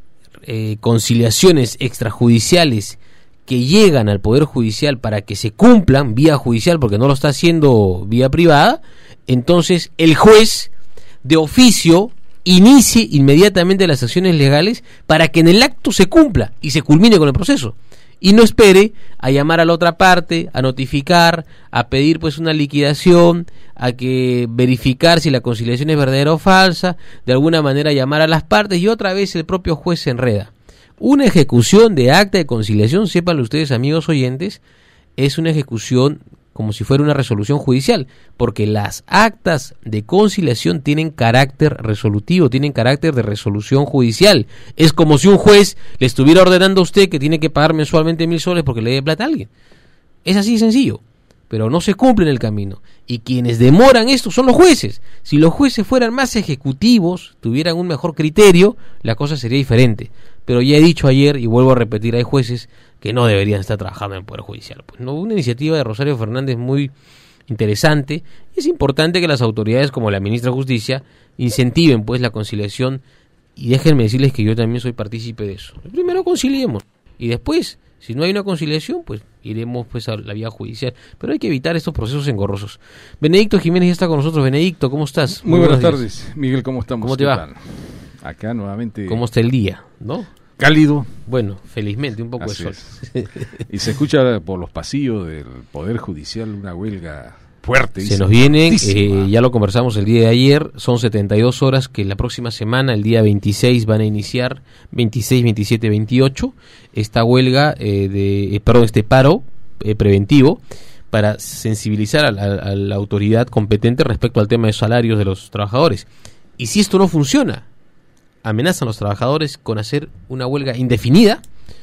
eh, conciliaciones extrajudiciales que llegan al Poder Judicial para que se cumplan vía judicial, porque no lo está haciendo vía privada, entonces el juez de oficio inicie inmediatamente las acciones legales para que en el acto se cumpla y se culmine con el proceso. Y no espere a llamar a la otra parte, a notificar, a pedir pues una liquidación, a que verificar si la conciliación es verdadera o falsa, de alguna manera llamar a las partes y otra vez el propio juez se enreda. Una ejecución de acta de conciliación, sépanlo ustedes amigos oyentes, es una ejecución como si fuera una resolución judicial, porque las actas de conciliación tienen carácter resolutivo, tienen carácter de resolución judicial. Es como si un juez le estuviera ordenando a usted que tiene que pagar mensualmente mil soles porque le dé plata a alguien. Es así de sencillo, pero no se cumple en el camino. Y quienes demoran esto son los jueces. Si los jueces fueran más ejecutivos, tuvieran un mejor criterio, la cosa sería diferente. Pero ya he dicho ayer y vuelvo a repetir, hay jueces que no deberían estar trabajando en el Poder Judicial. Pues no, una iniciativa de Rosario Fernández muy interesante. Es importante que las autoridades como la Ministra de Justicia incentiven pues la conciliación y déjenme decirles que yo también soy partícipe de eso. Primero conciliemos y después, si no hay una conciliación, pues iremos pues a la vía judicial. Pero hay que evitar estos procesos engorrosos. Benedicto Jiménez ya está con nosotros. Benedicto, ¿cómo estás? Muy, Muy buenas tardes, días. Miguel, ¿cómo estamos? ¿Cómo te va? Tal? Acá nuevamente. ¿Cómo está el día? ¿No? Cálido. Bueno, felizmente, un poco Así de sol. Y se escucha por los pasillos del Poder Judicial una huelga fuerte. Se nos viene, eh, ya lo conversamos el día de ayer, son setenta y dos horas que la próxima semana, el día veintiséis, van a iniciar, veintiséis, veintisiete, veintiocho, esta huelga, eh, de, eh, perdón, este paro eh, preventivo para sensibilizar a la, a la autoridad competente respecto al tema de salarios de los trabajadores. Y si esto no funciona, amenazan los trabajadores con hacer una huelga indefinida,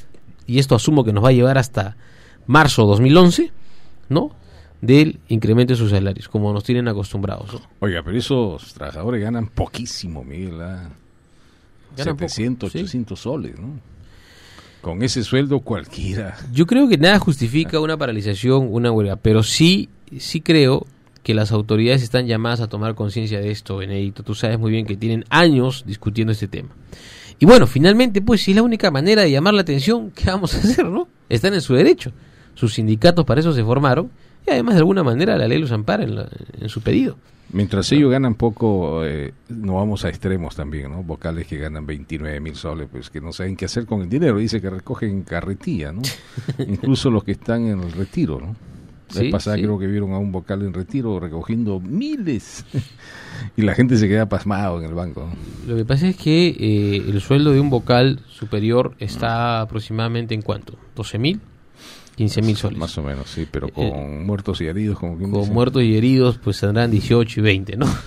y esto asumo que nos va a llevar hasta marzo dos mil once, ¿no?, del incremento de sus salarios, como nos tienen acostumbrados, ¿no? Oiga, pero esos trabajadores ganan poquísimo, Miguel, ¿eh? setecientos, poco, ochocientos ¿sí? soles, ¿no? Con ese sueldo cualquiera. Yo creo que nada justifica una paralización, una huelga, pero sí, sí creo que las autoridades están llamadas a tomar conciencia de esto, Benedicto. Tú sabes muy bien que tienen años discutiendo este tema. Y bueno, finalmente, pues si es la única manera de llamar la atención, ¿qué vamos a hacer, no? Están en su derecho. Sus sindicatos para eso se formaron y además de alguna manera la ley los ampara en, la, en su pedido. Mientras ellos ganan poco, eh, no vamos a extremos también, ¿no? Vocales que ganan veintinueve mil soles, pues que no saben qué hacer con el dinero. Dice que recogen carretilla, ¿no? Incluso los que están en el retiro, ¿no? La vez pasada sí. creo que vieron a un vocal en retiro recogiendo miles y la gente se queda pasmado en el banco, ¿no? Lo que pasa es que eh, el sueldo de un vocal superior está aproximadamente en ¿cuánto? ¿doce mil? quince mil soles. Más o menos, sí, pero con eh, muertos y heridos. Como con dice. muertos y heridos pues tendrán dieciocho y veinte, ¿no?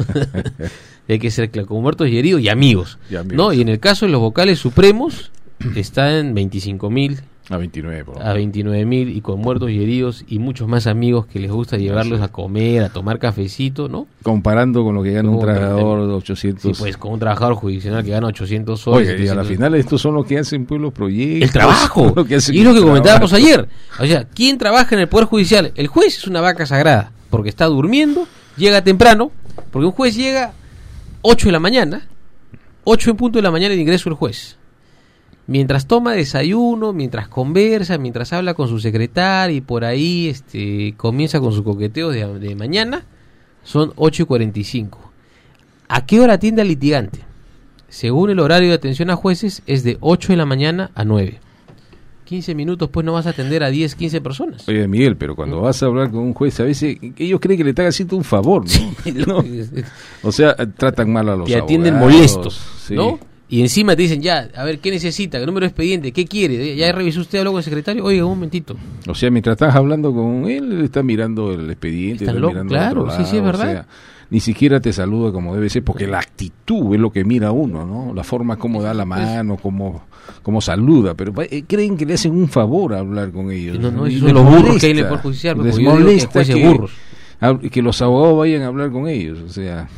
Hay que ser claro, con muertos y heridos y amigos, y amigos, ¿no? Y en el caso de los vocales supremos está en veinticinco mil A veintinueve, por a veintinueve mil y con muertos y heridos y muchos más amigos que les gusta llevarlos a comer, a tomar cafecito, ¿no? Comparando con lo que gana No, un trabajador de Sí, ochocientos. pues con un trabajador judicional que gana ochocientos soles. Oye, y a la final estos son los que hacen pues los proyectos. El trabajo. Lo que hacen Y es lo que el comentábamos trabajo. ayer. O sea, ¿quién trabaja en el Poder Judicial? El juez es una vaca sagrada, porque está durmiendo, llega temprano, porque un juez llega ocho de la mañana, ocho en punto de la mañana de ingreso el juez. Mientras toma desayuno, mientras conversa, mientras habla con su secretaria y por ahí este, comienza con su coqueteo de, de mañana, son ocho y cuarenta y cinco. ¿A qué hora atiende al litigante? Según el horario de atención a jueces, es de ocho de la mañana a nueve. quince minutos, pues no vas a atender a diez, quince personas. Oye, Miguel, pero cuando vas a hablar con un juez, a veces ellos creen que le están haciendo un favor, ¿no? ¿No? O sea, tratan mal a los Te atienden abogados, molestos, sí. ¿no? Y encima te dicen, ya, a ver, ¿qué necesita? ¿Qué número de expediente? ¿Qué quiere? ¿Ya revisó usted, habló con el secretario? Oiga, un momentito. O sea, mientras estás hablando con él, él está mirando el expediente, Están está locos, mirando claro, al otro sí, sí, es lado, verdad. o sea, ni siquiera te saluda como debe ser, porque la actitud es lo que mira uno, ¿no? La forma como da la mano, como como saluda, pero eh, creen que le hacen un favor a hablar con ellos. No, no, Y esos les son los burros molesta, que hay en el Poder Judicial, porque les yo digo que molesta jueces que, burros. hab- que los abogados vayan a hablar con ellos, o sea...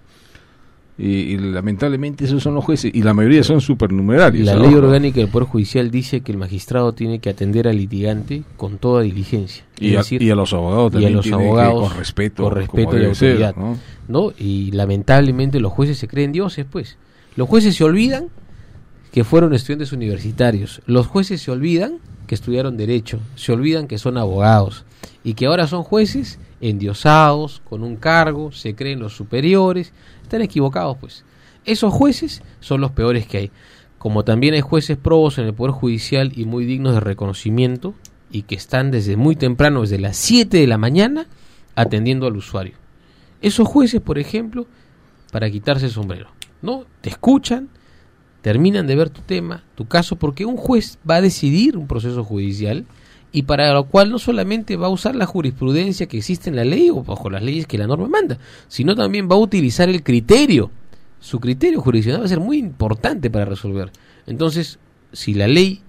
Y, y lamentablemente esos son los jueces, y la mayoría son supernumerarios. La ¿no? ley orgánica del Poder Judicial dice que el magistrado tiene que atender al litigante con toda diligencia. Y Es a- decir, y a los abogados y a también los tiene que, abogados con respeto, con respeto como y debe ser, autoridad, ¿no? ¿no? Y lamentablemente los jueces se creen dioses, pues. Los jueces se olvidan que fueron estudiantes universitarios. Los jueces se olvidan que estudiaron derecho, se olvidan que son abogados y que ahora son jueces endiosados, con un cargo, se creen los superiores. Están equivocados, pues. Esos jueces son los peores que hay. Como también hay jueces probos en el Poder Judicial y muy dignos de reconocimiento y que están desde muy temprano, desde las siete de la mañana, atendiendo al usuario. Esos jueces, por ejemplo, para quitarse el sombrero, ¿no? Te escuchan, terminan de ver tu tema, tu caso, porque un juez va a decidir un proceso judicial y para lo cual no solamente va a usar la jurisprudencia que existe en la ley o bajo las leyes que la norma manda, sino también va a utilizar el criterio. Su criterio jurisdiccional va a ser muy importante para resolver. Entonces, si la ley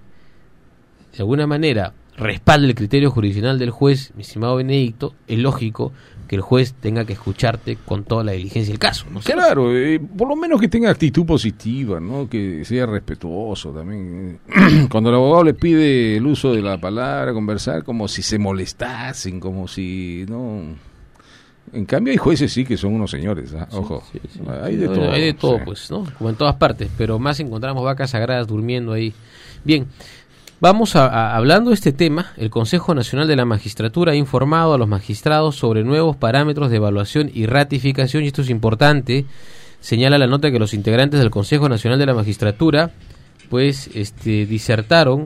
de alguna manera respalda el criterio jurisdiccional del juez, mi estimado Benedicto, es lógico que el juez tenga que escucharte con toda la diligencia del caso, ¿no es cierto? Claro, eh, por lo menos que tenga actitud positiva, ¿no? Que sea respetuoso también. Cuando el abogado le pide el uso de la palabra, conversar, como si se molestasen, como si, ¿no? En cambio hay jueces sí que son unos señores, ¿ah? Ojo, Sí, sí. hay de No, todo. hay de todo, sí. pues, ¿no? Como en todas partes, pero más encontramos vacas sagradas durmiendo ahí. Bien, vamos a, a- hablando de este tema. El Consejo Nacional de la Magistratura ha informado a los magistrados sobre nuevos parámetros de evaluación y ratificación, y esto es importante. Señala la nota que los integrantes del Consejo Nacional de la Magistratura, pues, este, disertaron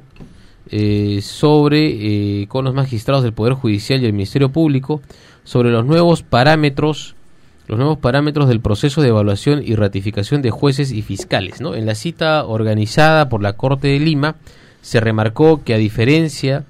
eh, sobre, eh, con los magistrados del Poder Judicial y el Ministerio Público, sobre los nuevos parámetros los nuevos parámetros del proceso de evaluación y ratificación de jueces y fiscales, ¿no? En la cita organizada por la Corte de Lima se remarcó que a diferencia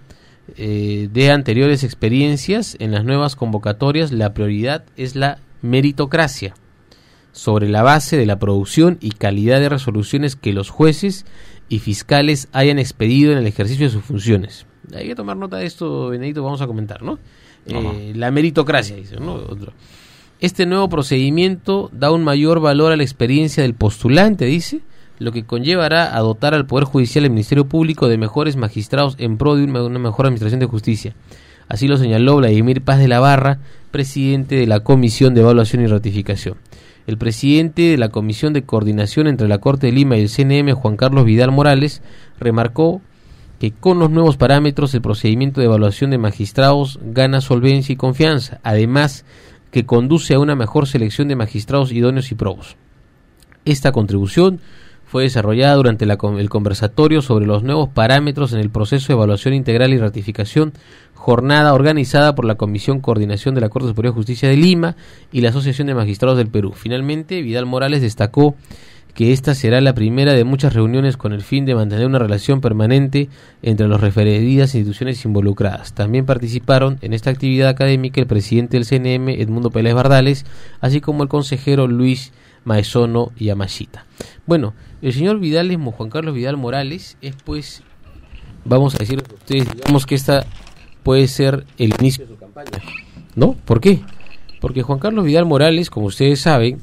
eh, de anteriores experiencias, en las nuevas convocatorias la prioridad es la meritocracia, sobre la base de la producción y calidad de resoluciones que los jueces y fiscales hayan expedido en el ejercicio de sus funciones. Hay que tomar nota de esto, Benedito, vamos a comentar, ¿no? Eh, la meritocracia, dice, ¿no? Otro. Este nuevo procedimiento da un mayor valor a la experiencia del postulante, dice, lo que conllevará a dotar al Poder Judicial y al Ministerio Público de mejores magistrados en pro de una, una mejor administración de justicia. Así lo señaló Vladimir Paz de la Barra, presidente de la Comisión de Evaluación y Ratificación. El presidente de la Comisión de Coordinación entre la Corte de Lima y el C N M, Juan Carlos Vidal Morales, remarcó que con los nuevos parámetros el procedimiento de evaluación de magistrados gana solvencia y confianza, además que conduce a una mejor selección de magistrados idóneos y probos. Esta contribución fue desarrollada durante la, el conversatorio sobre los nuevos parámetros en el proceso de evaluación integral y ratificación, jornada organizada por la Comisión Coordinación de la Corte Superior de Justicia de Lima y la Asociación de Magistrados del Perú. Finalmente, Vidal Morales destacó que esta será la primera de muchas reuniones con el fin de mantener una relación permanente entre las referidas instituciones involucradas. También participaron en esta actividad académica el presidente del C N M, Edmundo Pérez Bardales, así como el consejero Luis Maesono Yamashita. Bueno, el señor Vidal, Juan Carlos Vidal Morales, es pues vamos a decir a ustedes, digamos que esta puede ser el inicio de su campaña, ¿no? ¿Por qué? Porque Juan Carlos Vidal Morales, como ustedes saben,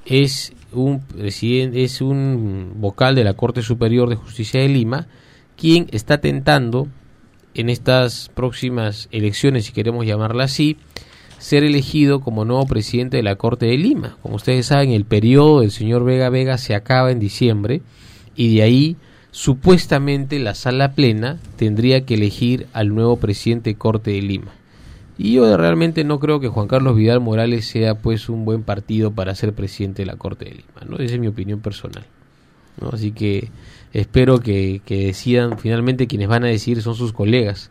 es un presidente, es un vocal de la Corte Superior de Justicia de Lima, quien está tentando en estas próximas elecciones, si queremos llamarla así, ser elegido como nuevo presidente de la Corte de Lima. Como ustedes saben, el periodo del señor Vega Vega se acaba en diciembre y de ahí supuestamente la sala plena tendría que elegir al nuevo presidente de Corte de Lima. Y yo realmente no creo que Juan Carlos Vidal Morales sea pues un buen partido para ser presidente de la Corte de Lima, ¿no? Esa es mi opinión personal, ¿no? Así que espero que, que decidan finalmente, quienes van a decidir son sus colegas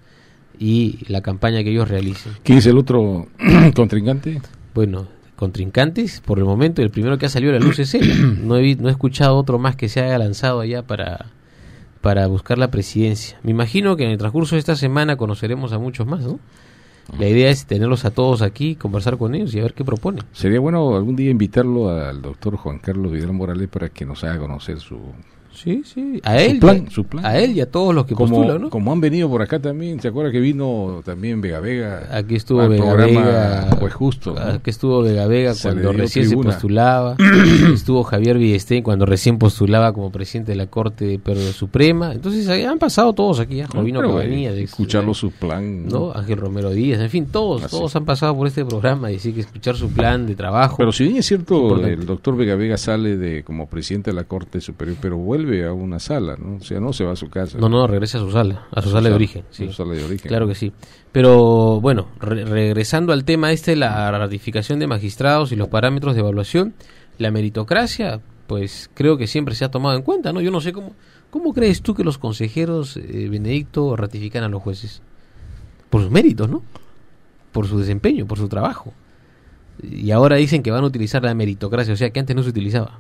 y la campaña que ellos realicen. ¿Quién es el otro contrincante? Bueno, contrincantes, por el momento el primero que ha salido a la luz es él. No he, no he escuchado otro más que se haya lanzado allá para, para buscar la presidencia. Me imagino que en el transcurso de esta semana conoceremos a muchos más, ¿no? La idea es tenerlos a todos aquí, conversar con ellos y a ver qué proponen. Sería bueno algún día invitarlo al doctor Juan Carlos Vidal Morales para que nos haga conocer su... Sí, sí, a él, su plan, su plan. A él y a todos los que como, postulan, ¿no? Como han venido por acá también, ¿se acuerda que vino también Vega Vega? Aquí estuvo Vega Vega, pues justo, ¿no? Aquí estuvo Vega Vega se cuando recién tribuna. se postulaba, estuvo Javier Villestein cuando recién postulaba como presidente de la Corte Suprema. Entonces han pasado todos aquí, ¿eh? Jovino no, Cabanilla, de escucharlo su plan, ¿no? Ángel Romero Díaz, en fin, todos, Así. todos han pasado por este programa y así que escuchar su plan de trabajo. Pero si bien es cierto, el doctor Vega Vega sale de como presidente de la Corte Superior, pero vuelve a una sala, ¿no? O sea, no se va a su casa. No, no, regresa a su sala, a su, a su sala, sala de origen. Sí. A su sala de origen. Claro que sí. Pero bueno, re regresando al tema este, la ratificación de magistrados y los parámetros de evaluación, la meritocracia, pues creo que siempre se ha tomado en cuenta, ¿no? Yo no sé cómo, ¿cómo crees tú que los consejeros, eh, Benedicto, ratifican a los jueces? Por sus méritos, ¿no? Por su desempeño, por su trabajo. Y ahora dicen que van a utilizar la meritocracia, o sea que antes no se utilizaba.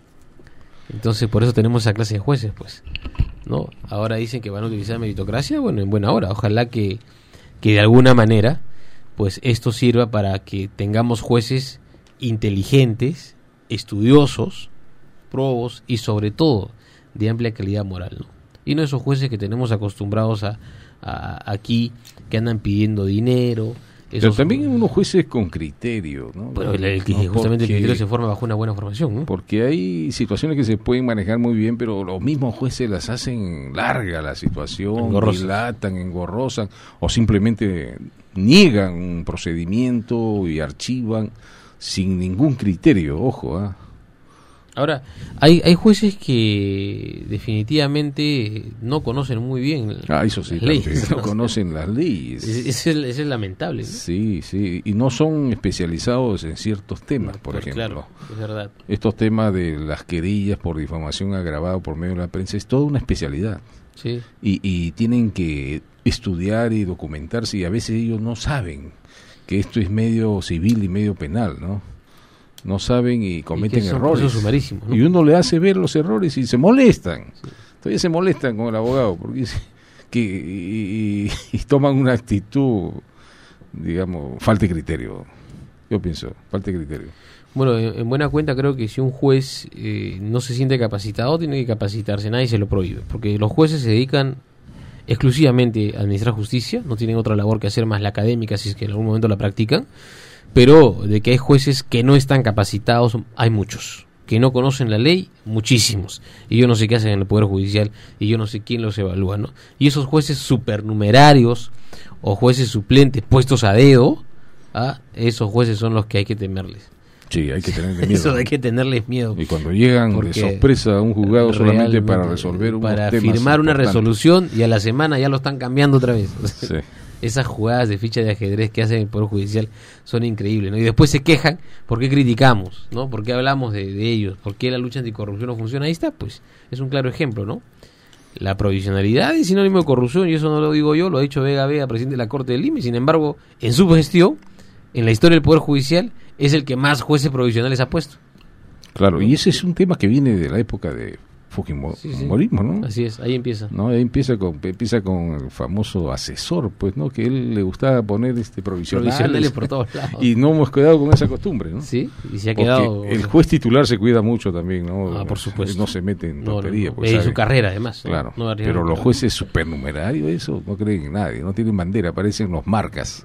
Entonces por eso tenemos esa clase de jueces, pues, ¿no? Ahora dicen que van a utilizar meritocracia, bueno, en buena hora. Ojalá que, que de alguna manera, pues esto sirva para que tengamos jueces inteligentes, estudiosos, probos y sobre todo de amplia calidad moral, ¿no? Y no esos jueces que tenemos acostumbrados a, a aquí, que andan pidiendo dinero. Pero también unos jueces con criterio, ¿no? Pero el, el, no, justamente porque, el criterio se forma bajo una buena formación, ¿no? Porque hay situaciones que se pueden manejar muy bien, pero los mismos jueces las hacen larga la situación, dilatan, engorrosan, o simplemente niegan un procedimiento y archivan sin ningún criterio, ojo, ¿ah? ¿eh? Ahora, hay, hay jueces que definitivamente no conocen muy bien ah, eso sí, las leyes. No conocen las leyes. Eso es, es, es lamentable, ¿no? Sí, sí, y no son especializados en ciertos temas, por pues ejemplo. Claro, es verdad. Estos temas de las querellas por difamación agravada por medio de la prensa es toda una especialidad. Sí. Y, y tienen que estudiar y documentarse y a veces ellos no saben que esto es medio civil y medio penal, ¿no? No saben y cometen y errores, ¿no? Y uno le hace ver los errores y se molestan, sí. Todavía se molestan con el abogado porque que, y, y, y toman una actitud, digamos, falta de criterio. Yo pienso, falta de criterio. Bueno, en, en buena cuenta creo que si un juez eh, no se siente capacitado, tiene que capacitarse, nadie se lo prohíbe, porque los jueces se dedican exclusivamente a administrar justicia, no tienen otra labor que hacer más la académica, si es que en algún momento la practican. Pero de que hay jueces que no están capacitados, hay muchos. Que no conocen la ley, muchísimos. Y yo no sé qué hacen en el Poder Judicial, y yo no sé quién los evalúa, ¿no? Y esos jueces supernumerarios o jueces suplentes puestos a dedo, ¿ah? Esos jueces son los que hay que temerles. Sí, hay que tenerles miedo. Eso hay que tenerles miedo. Y cuando llegan de sorpresa a un juzgado solamente para resolver unos para temas firmar una importantes. Resolución y a la semana ya lo están cambiando otra vez. Sí. Esas jugadas de ficha de ajedrez que hacen el Poder Judicial son increíbles, ¿no? Y después se quejan, ¿por qué criticamos? ¿No? ¿Por qué hablamos de, de ellos? ¿Por qué la lucha anticorrupción no funciona? Ahí está, pues, es un claro ejemplo, ¿no? La provisionalidad es sinónimo de corrupción, y eso no lo digo yo, lo ha dicho Vega Vega, presidente de la Corte de Lima, y sin embargo, en su gestión, en la historia del Poder Judicial, es el que más jueces provisionales ha puesto. Claro, y ese es un tema que viene de la época de Fujimorismo, Sí, sí. ¿no? Así es, ahí empieza. No, ahí empieza con empieza con el famoso asesor, pues, ¿no? Que él le gustaba poner este provisionales, Provisionales por todos lados. y no hemos quedado con esa costumbre, ¿no? Sí, y se ha Porque quedado. el juez titular se cuida mucho también, ¿no? Ah, por supuesto. No se mete en No, tonterías. no, no. pues, En sabe. su carrera, además, ¿no? Claro. No arriesga Pero nunca. los jueces supernumerarios, eso no creen en nadie, no tienen bandera, parecen los marcas.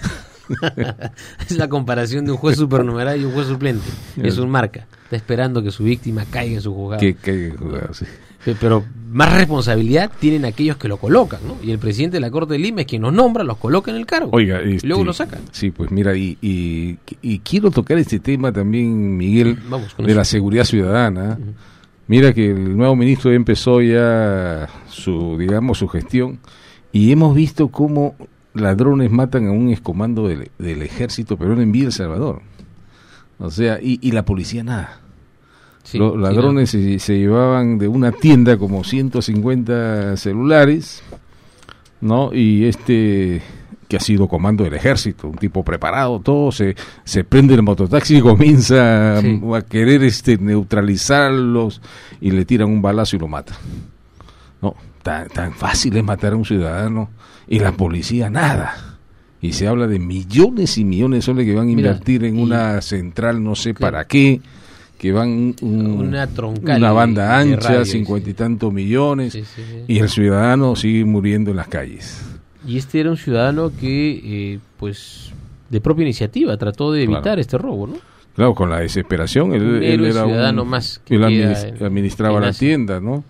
Es la comparación de un juez supernumerario y un juez suplente. Es un marca. Está esperando que su víctima caiga en su juzgado. Que caiga en juzgado, sí. Pe- Pero más responsabilidad tienen aquellos que lo colocan, ¿no? Y el presidente de la Corte de Lima es quien los nombra, los coloca en el cargo. Oiga, y este, luego lo sacan. Sí, pues mira, y, y, y quiero tocar este tema también, Miguel, Vamos con de eso. la seguridad ciudadana. Mira que el nuevo ministro ya empezó ya su, digamos, su gestión, y hemos visto cómo ladrones matan a un excomando del, del ejército peruano en Villa El Salvador. O sea, y, y la policía nada. Sí, Los sí, ladrones se, se llevaban de una tienda como ciento cincuenta celulares, ¿no? Y este, que ha sido comando del ejército, un tipo preparado, todo, se, se prende el mototaxi y comienza Sí. a, a querer este neutralizarlos, y le tiran un balazo y lo matan. No, tan, tan fácil es matar a un ciudadano, y la policía nada. Y se habla de millones y millones de soles que van a Mira, invertir en y- una central, no sé Claro. para qué, que van un- Una troncal una de- banda de ancha, radio, cincuenta y tantos millones, Sí, sí, sí. y el ciudadano sigue muriendo en las calles. Y este era un ciudadano que, eh, pues, de propia iniciativa trató de evitar Claro. este robo, ¿no? Claro, con la desesperación, él, Un él héroe era ciudadano un, más que él queda administ- en- administraba en la Asia. tienda, ¿no?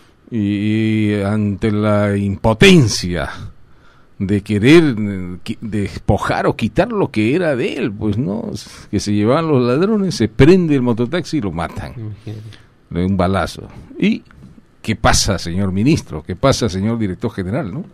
Y, y ante la impotencia de querer eh, qui- despojar o quitar lo que era de él, pues no, que se llevaban los ladrones, se prende el mototaxi y lo matan de un balazo. ¿Y qué pasa, señor ministro? ¿Qué pasa, señor director general, no?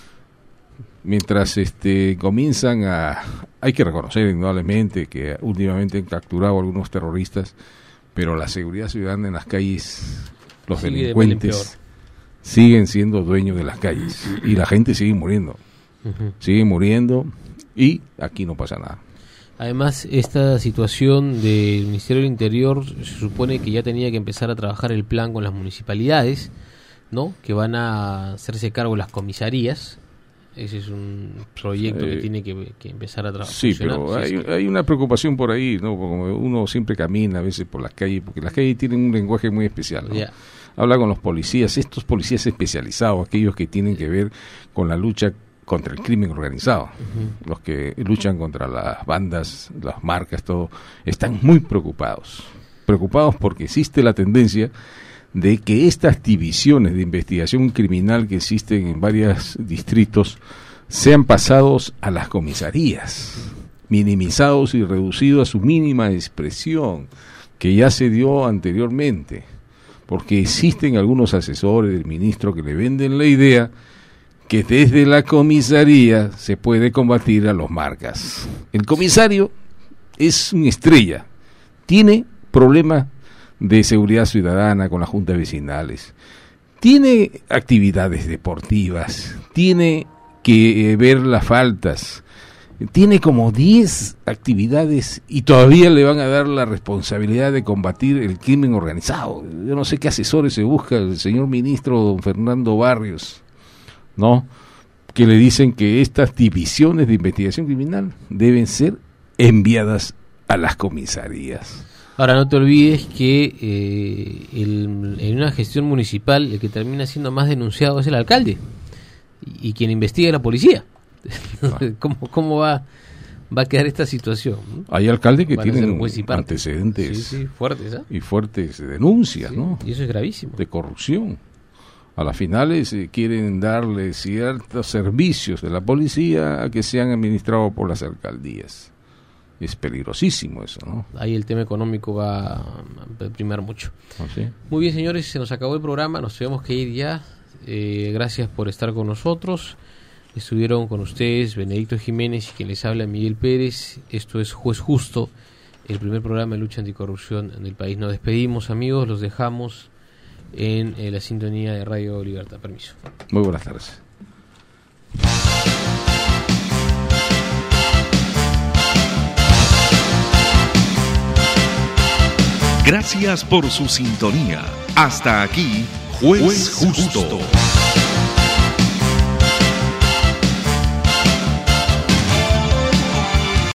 Mientras este comienzan a... Hay que reconocer indudablemente que últimamente han capturado a algunos terroristas, pero la seguridad ciudadana en las calles, los Sigue de mal en delincuentes siguen siendo dueños de las calles, y la gente sigue muriendo, Ujú. sigue muriendo, y aquí no pasa nada. Además, esta situación del Ministerio del Interior se supone que ya tenía que empezar a trabajar el plan con las municipalidades, ¿no? Que van a hacerse cargo de las comisarías. Ese es un proyecto Eh, que tiene que, que empezar a trabajar. Sí, pero hay, hay una preocupación por ahí, ¿no? Como uno siempre camina a veces por las calles, porque las calles tienen un lenguaje muy especial, ¿no? Ya. Habla con los policías, estos policías especializados, aquellos que tienen que ver con la lucha contra el crimen organizado, Ujú. los que luchan contra las bandas, las marcas, todo, están muy preocupados. Preocupados porque existe la tendencia de que estas divisiones de investigación criminal que existen en varios distritos sean pasados a las comisarías, minimizados y reducidos a su mínima expresión, que ya se dio anteriormente, porque existen algunos asesores del ministro que le venden la idea que desde la comisaría se puede combatir a los marcas. El comisario es una estrella, tiene problemas de seguridad ciudadana con las juntas vecinales, tiene actividades deportivas, tiene que eh, ver las faltas, tiene como diez actividades y todavía le van a dar la responsabilidad de combatir el crimen organizado. Yo no sé qué asesores se busca el señor ministro don Fernando Barrios, ¿no? Que le dicen que estas divisiones de investigación criminal deben ser enviadas a las comisarías. Ahora, no te olvides que eh, el- en una gestión municipal el que termina siendo más denunciado es el alcalde y, y quien investiga es la policía. ¿Cómo, cómo va, va a quedar esta situación? ¿no? Hay alcaldes que Van a ser tienen juez y parte. antecedentes Sí, sí, fuertes, ¿ah? y fuertes denuncias, Sí, ¿no? y eso es gravísimo. De corrupción. A las finales eh, quieren darle ciertos servicios de la policía a que sean administrados por las alcaldías. Es peligrosísimo eso, ¿no? Ahí el tema económico va a primar mucho. ¿Así? Muy bien, señores, se nos acabó el programa, nos tenemos que ir ya. Eh, gracias por estar con nosotros. Estuvieron con ustedes Benedicto Jiménez y quien les habla Miguel Pérez. Esto es Juez Justo, el primer programa de lucha anticorrupción del país. Nos despedimos, amigos, los dejamos en eh, la sintonía de Radio Libertad. Permiso. Muy buenas tardes. Gracias por su sintonía. Hasta aquí, Juez, Juez Justo. Justo.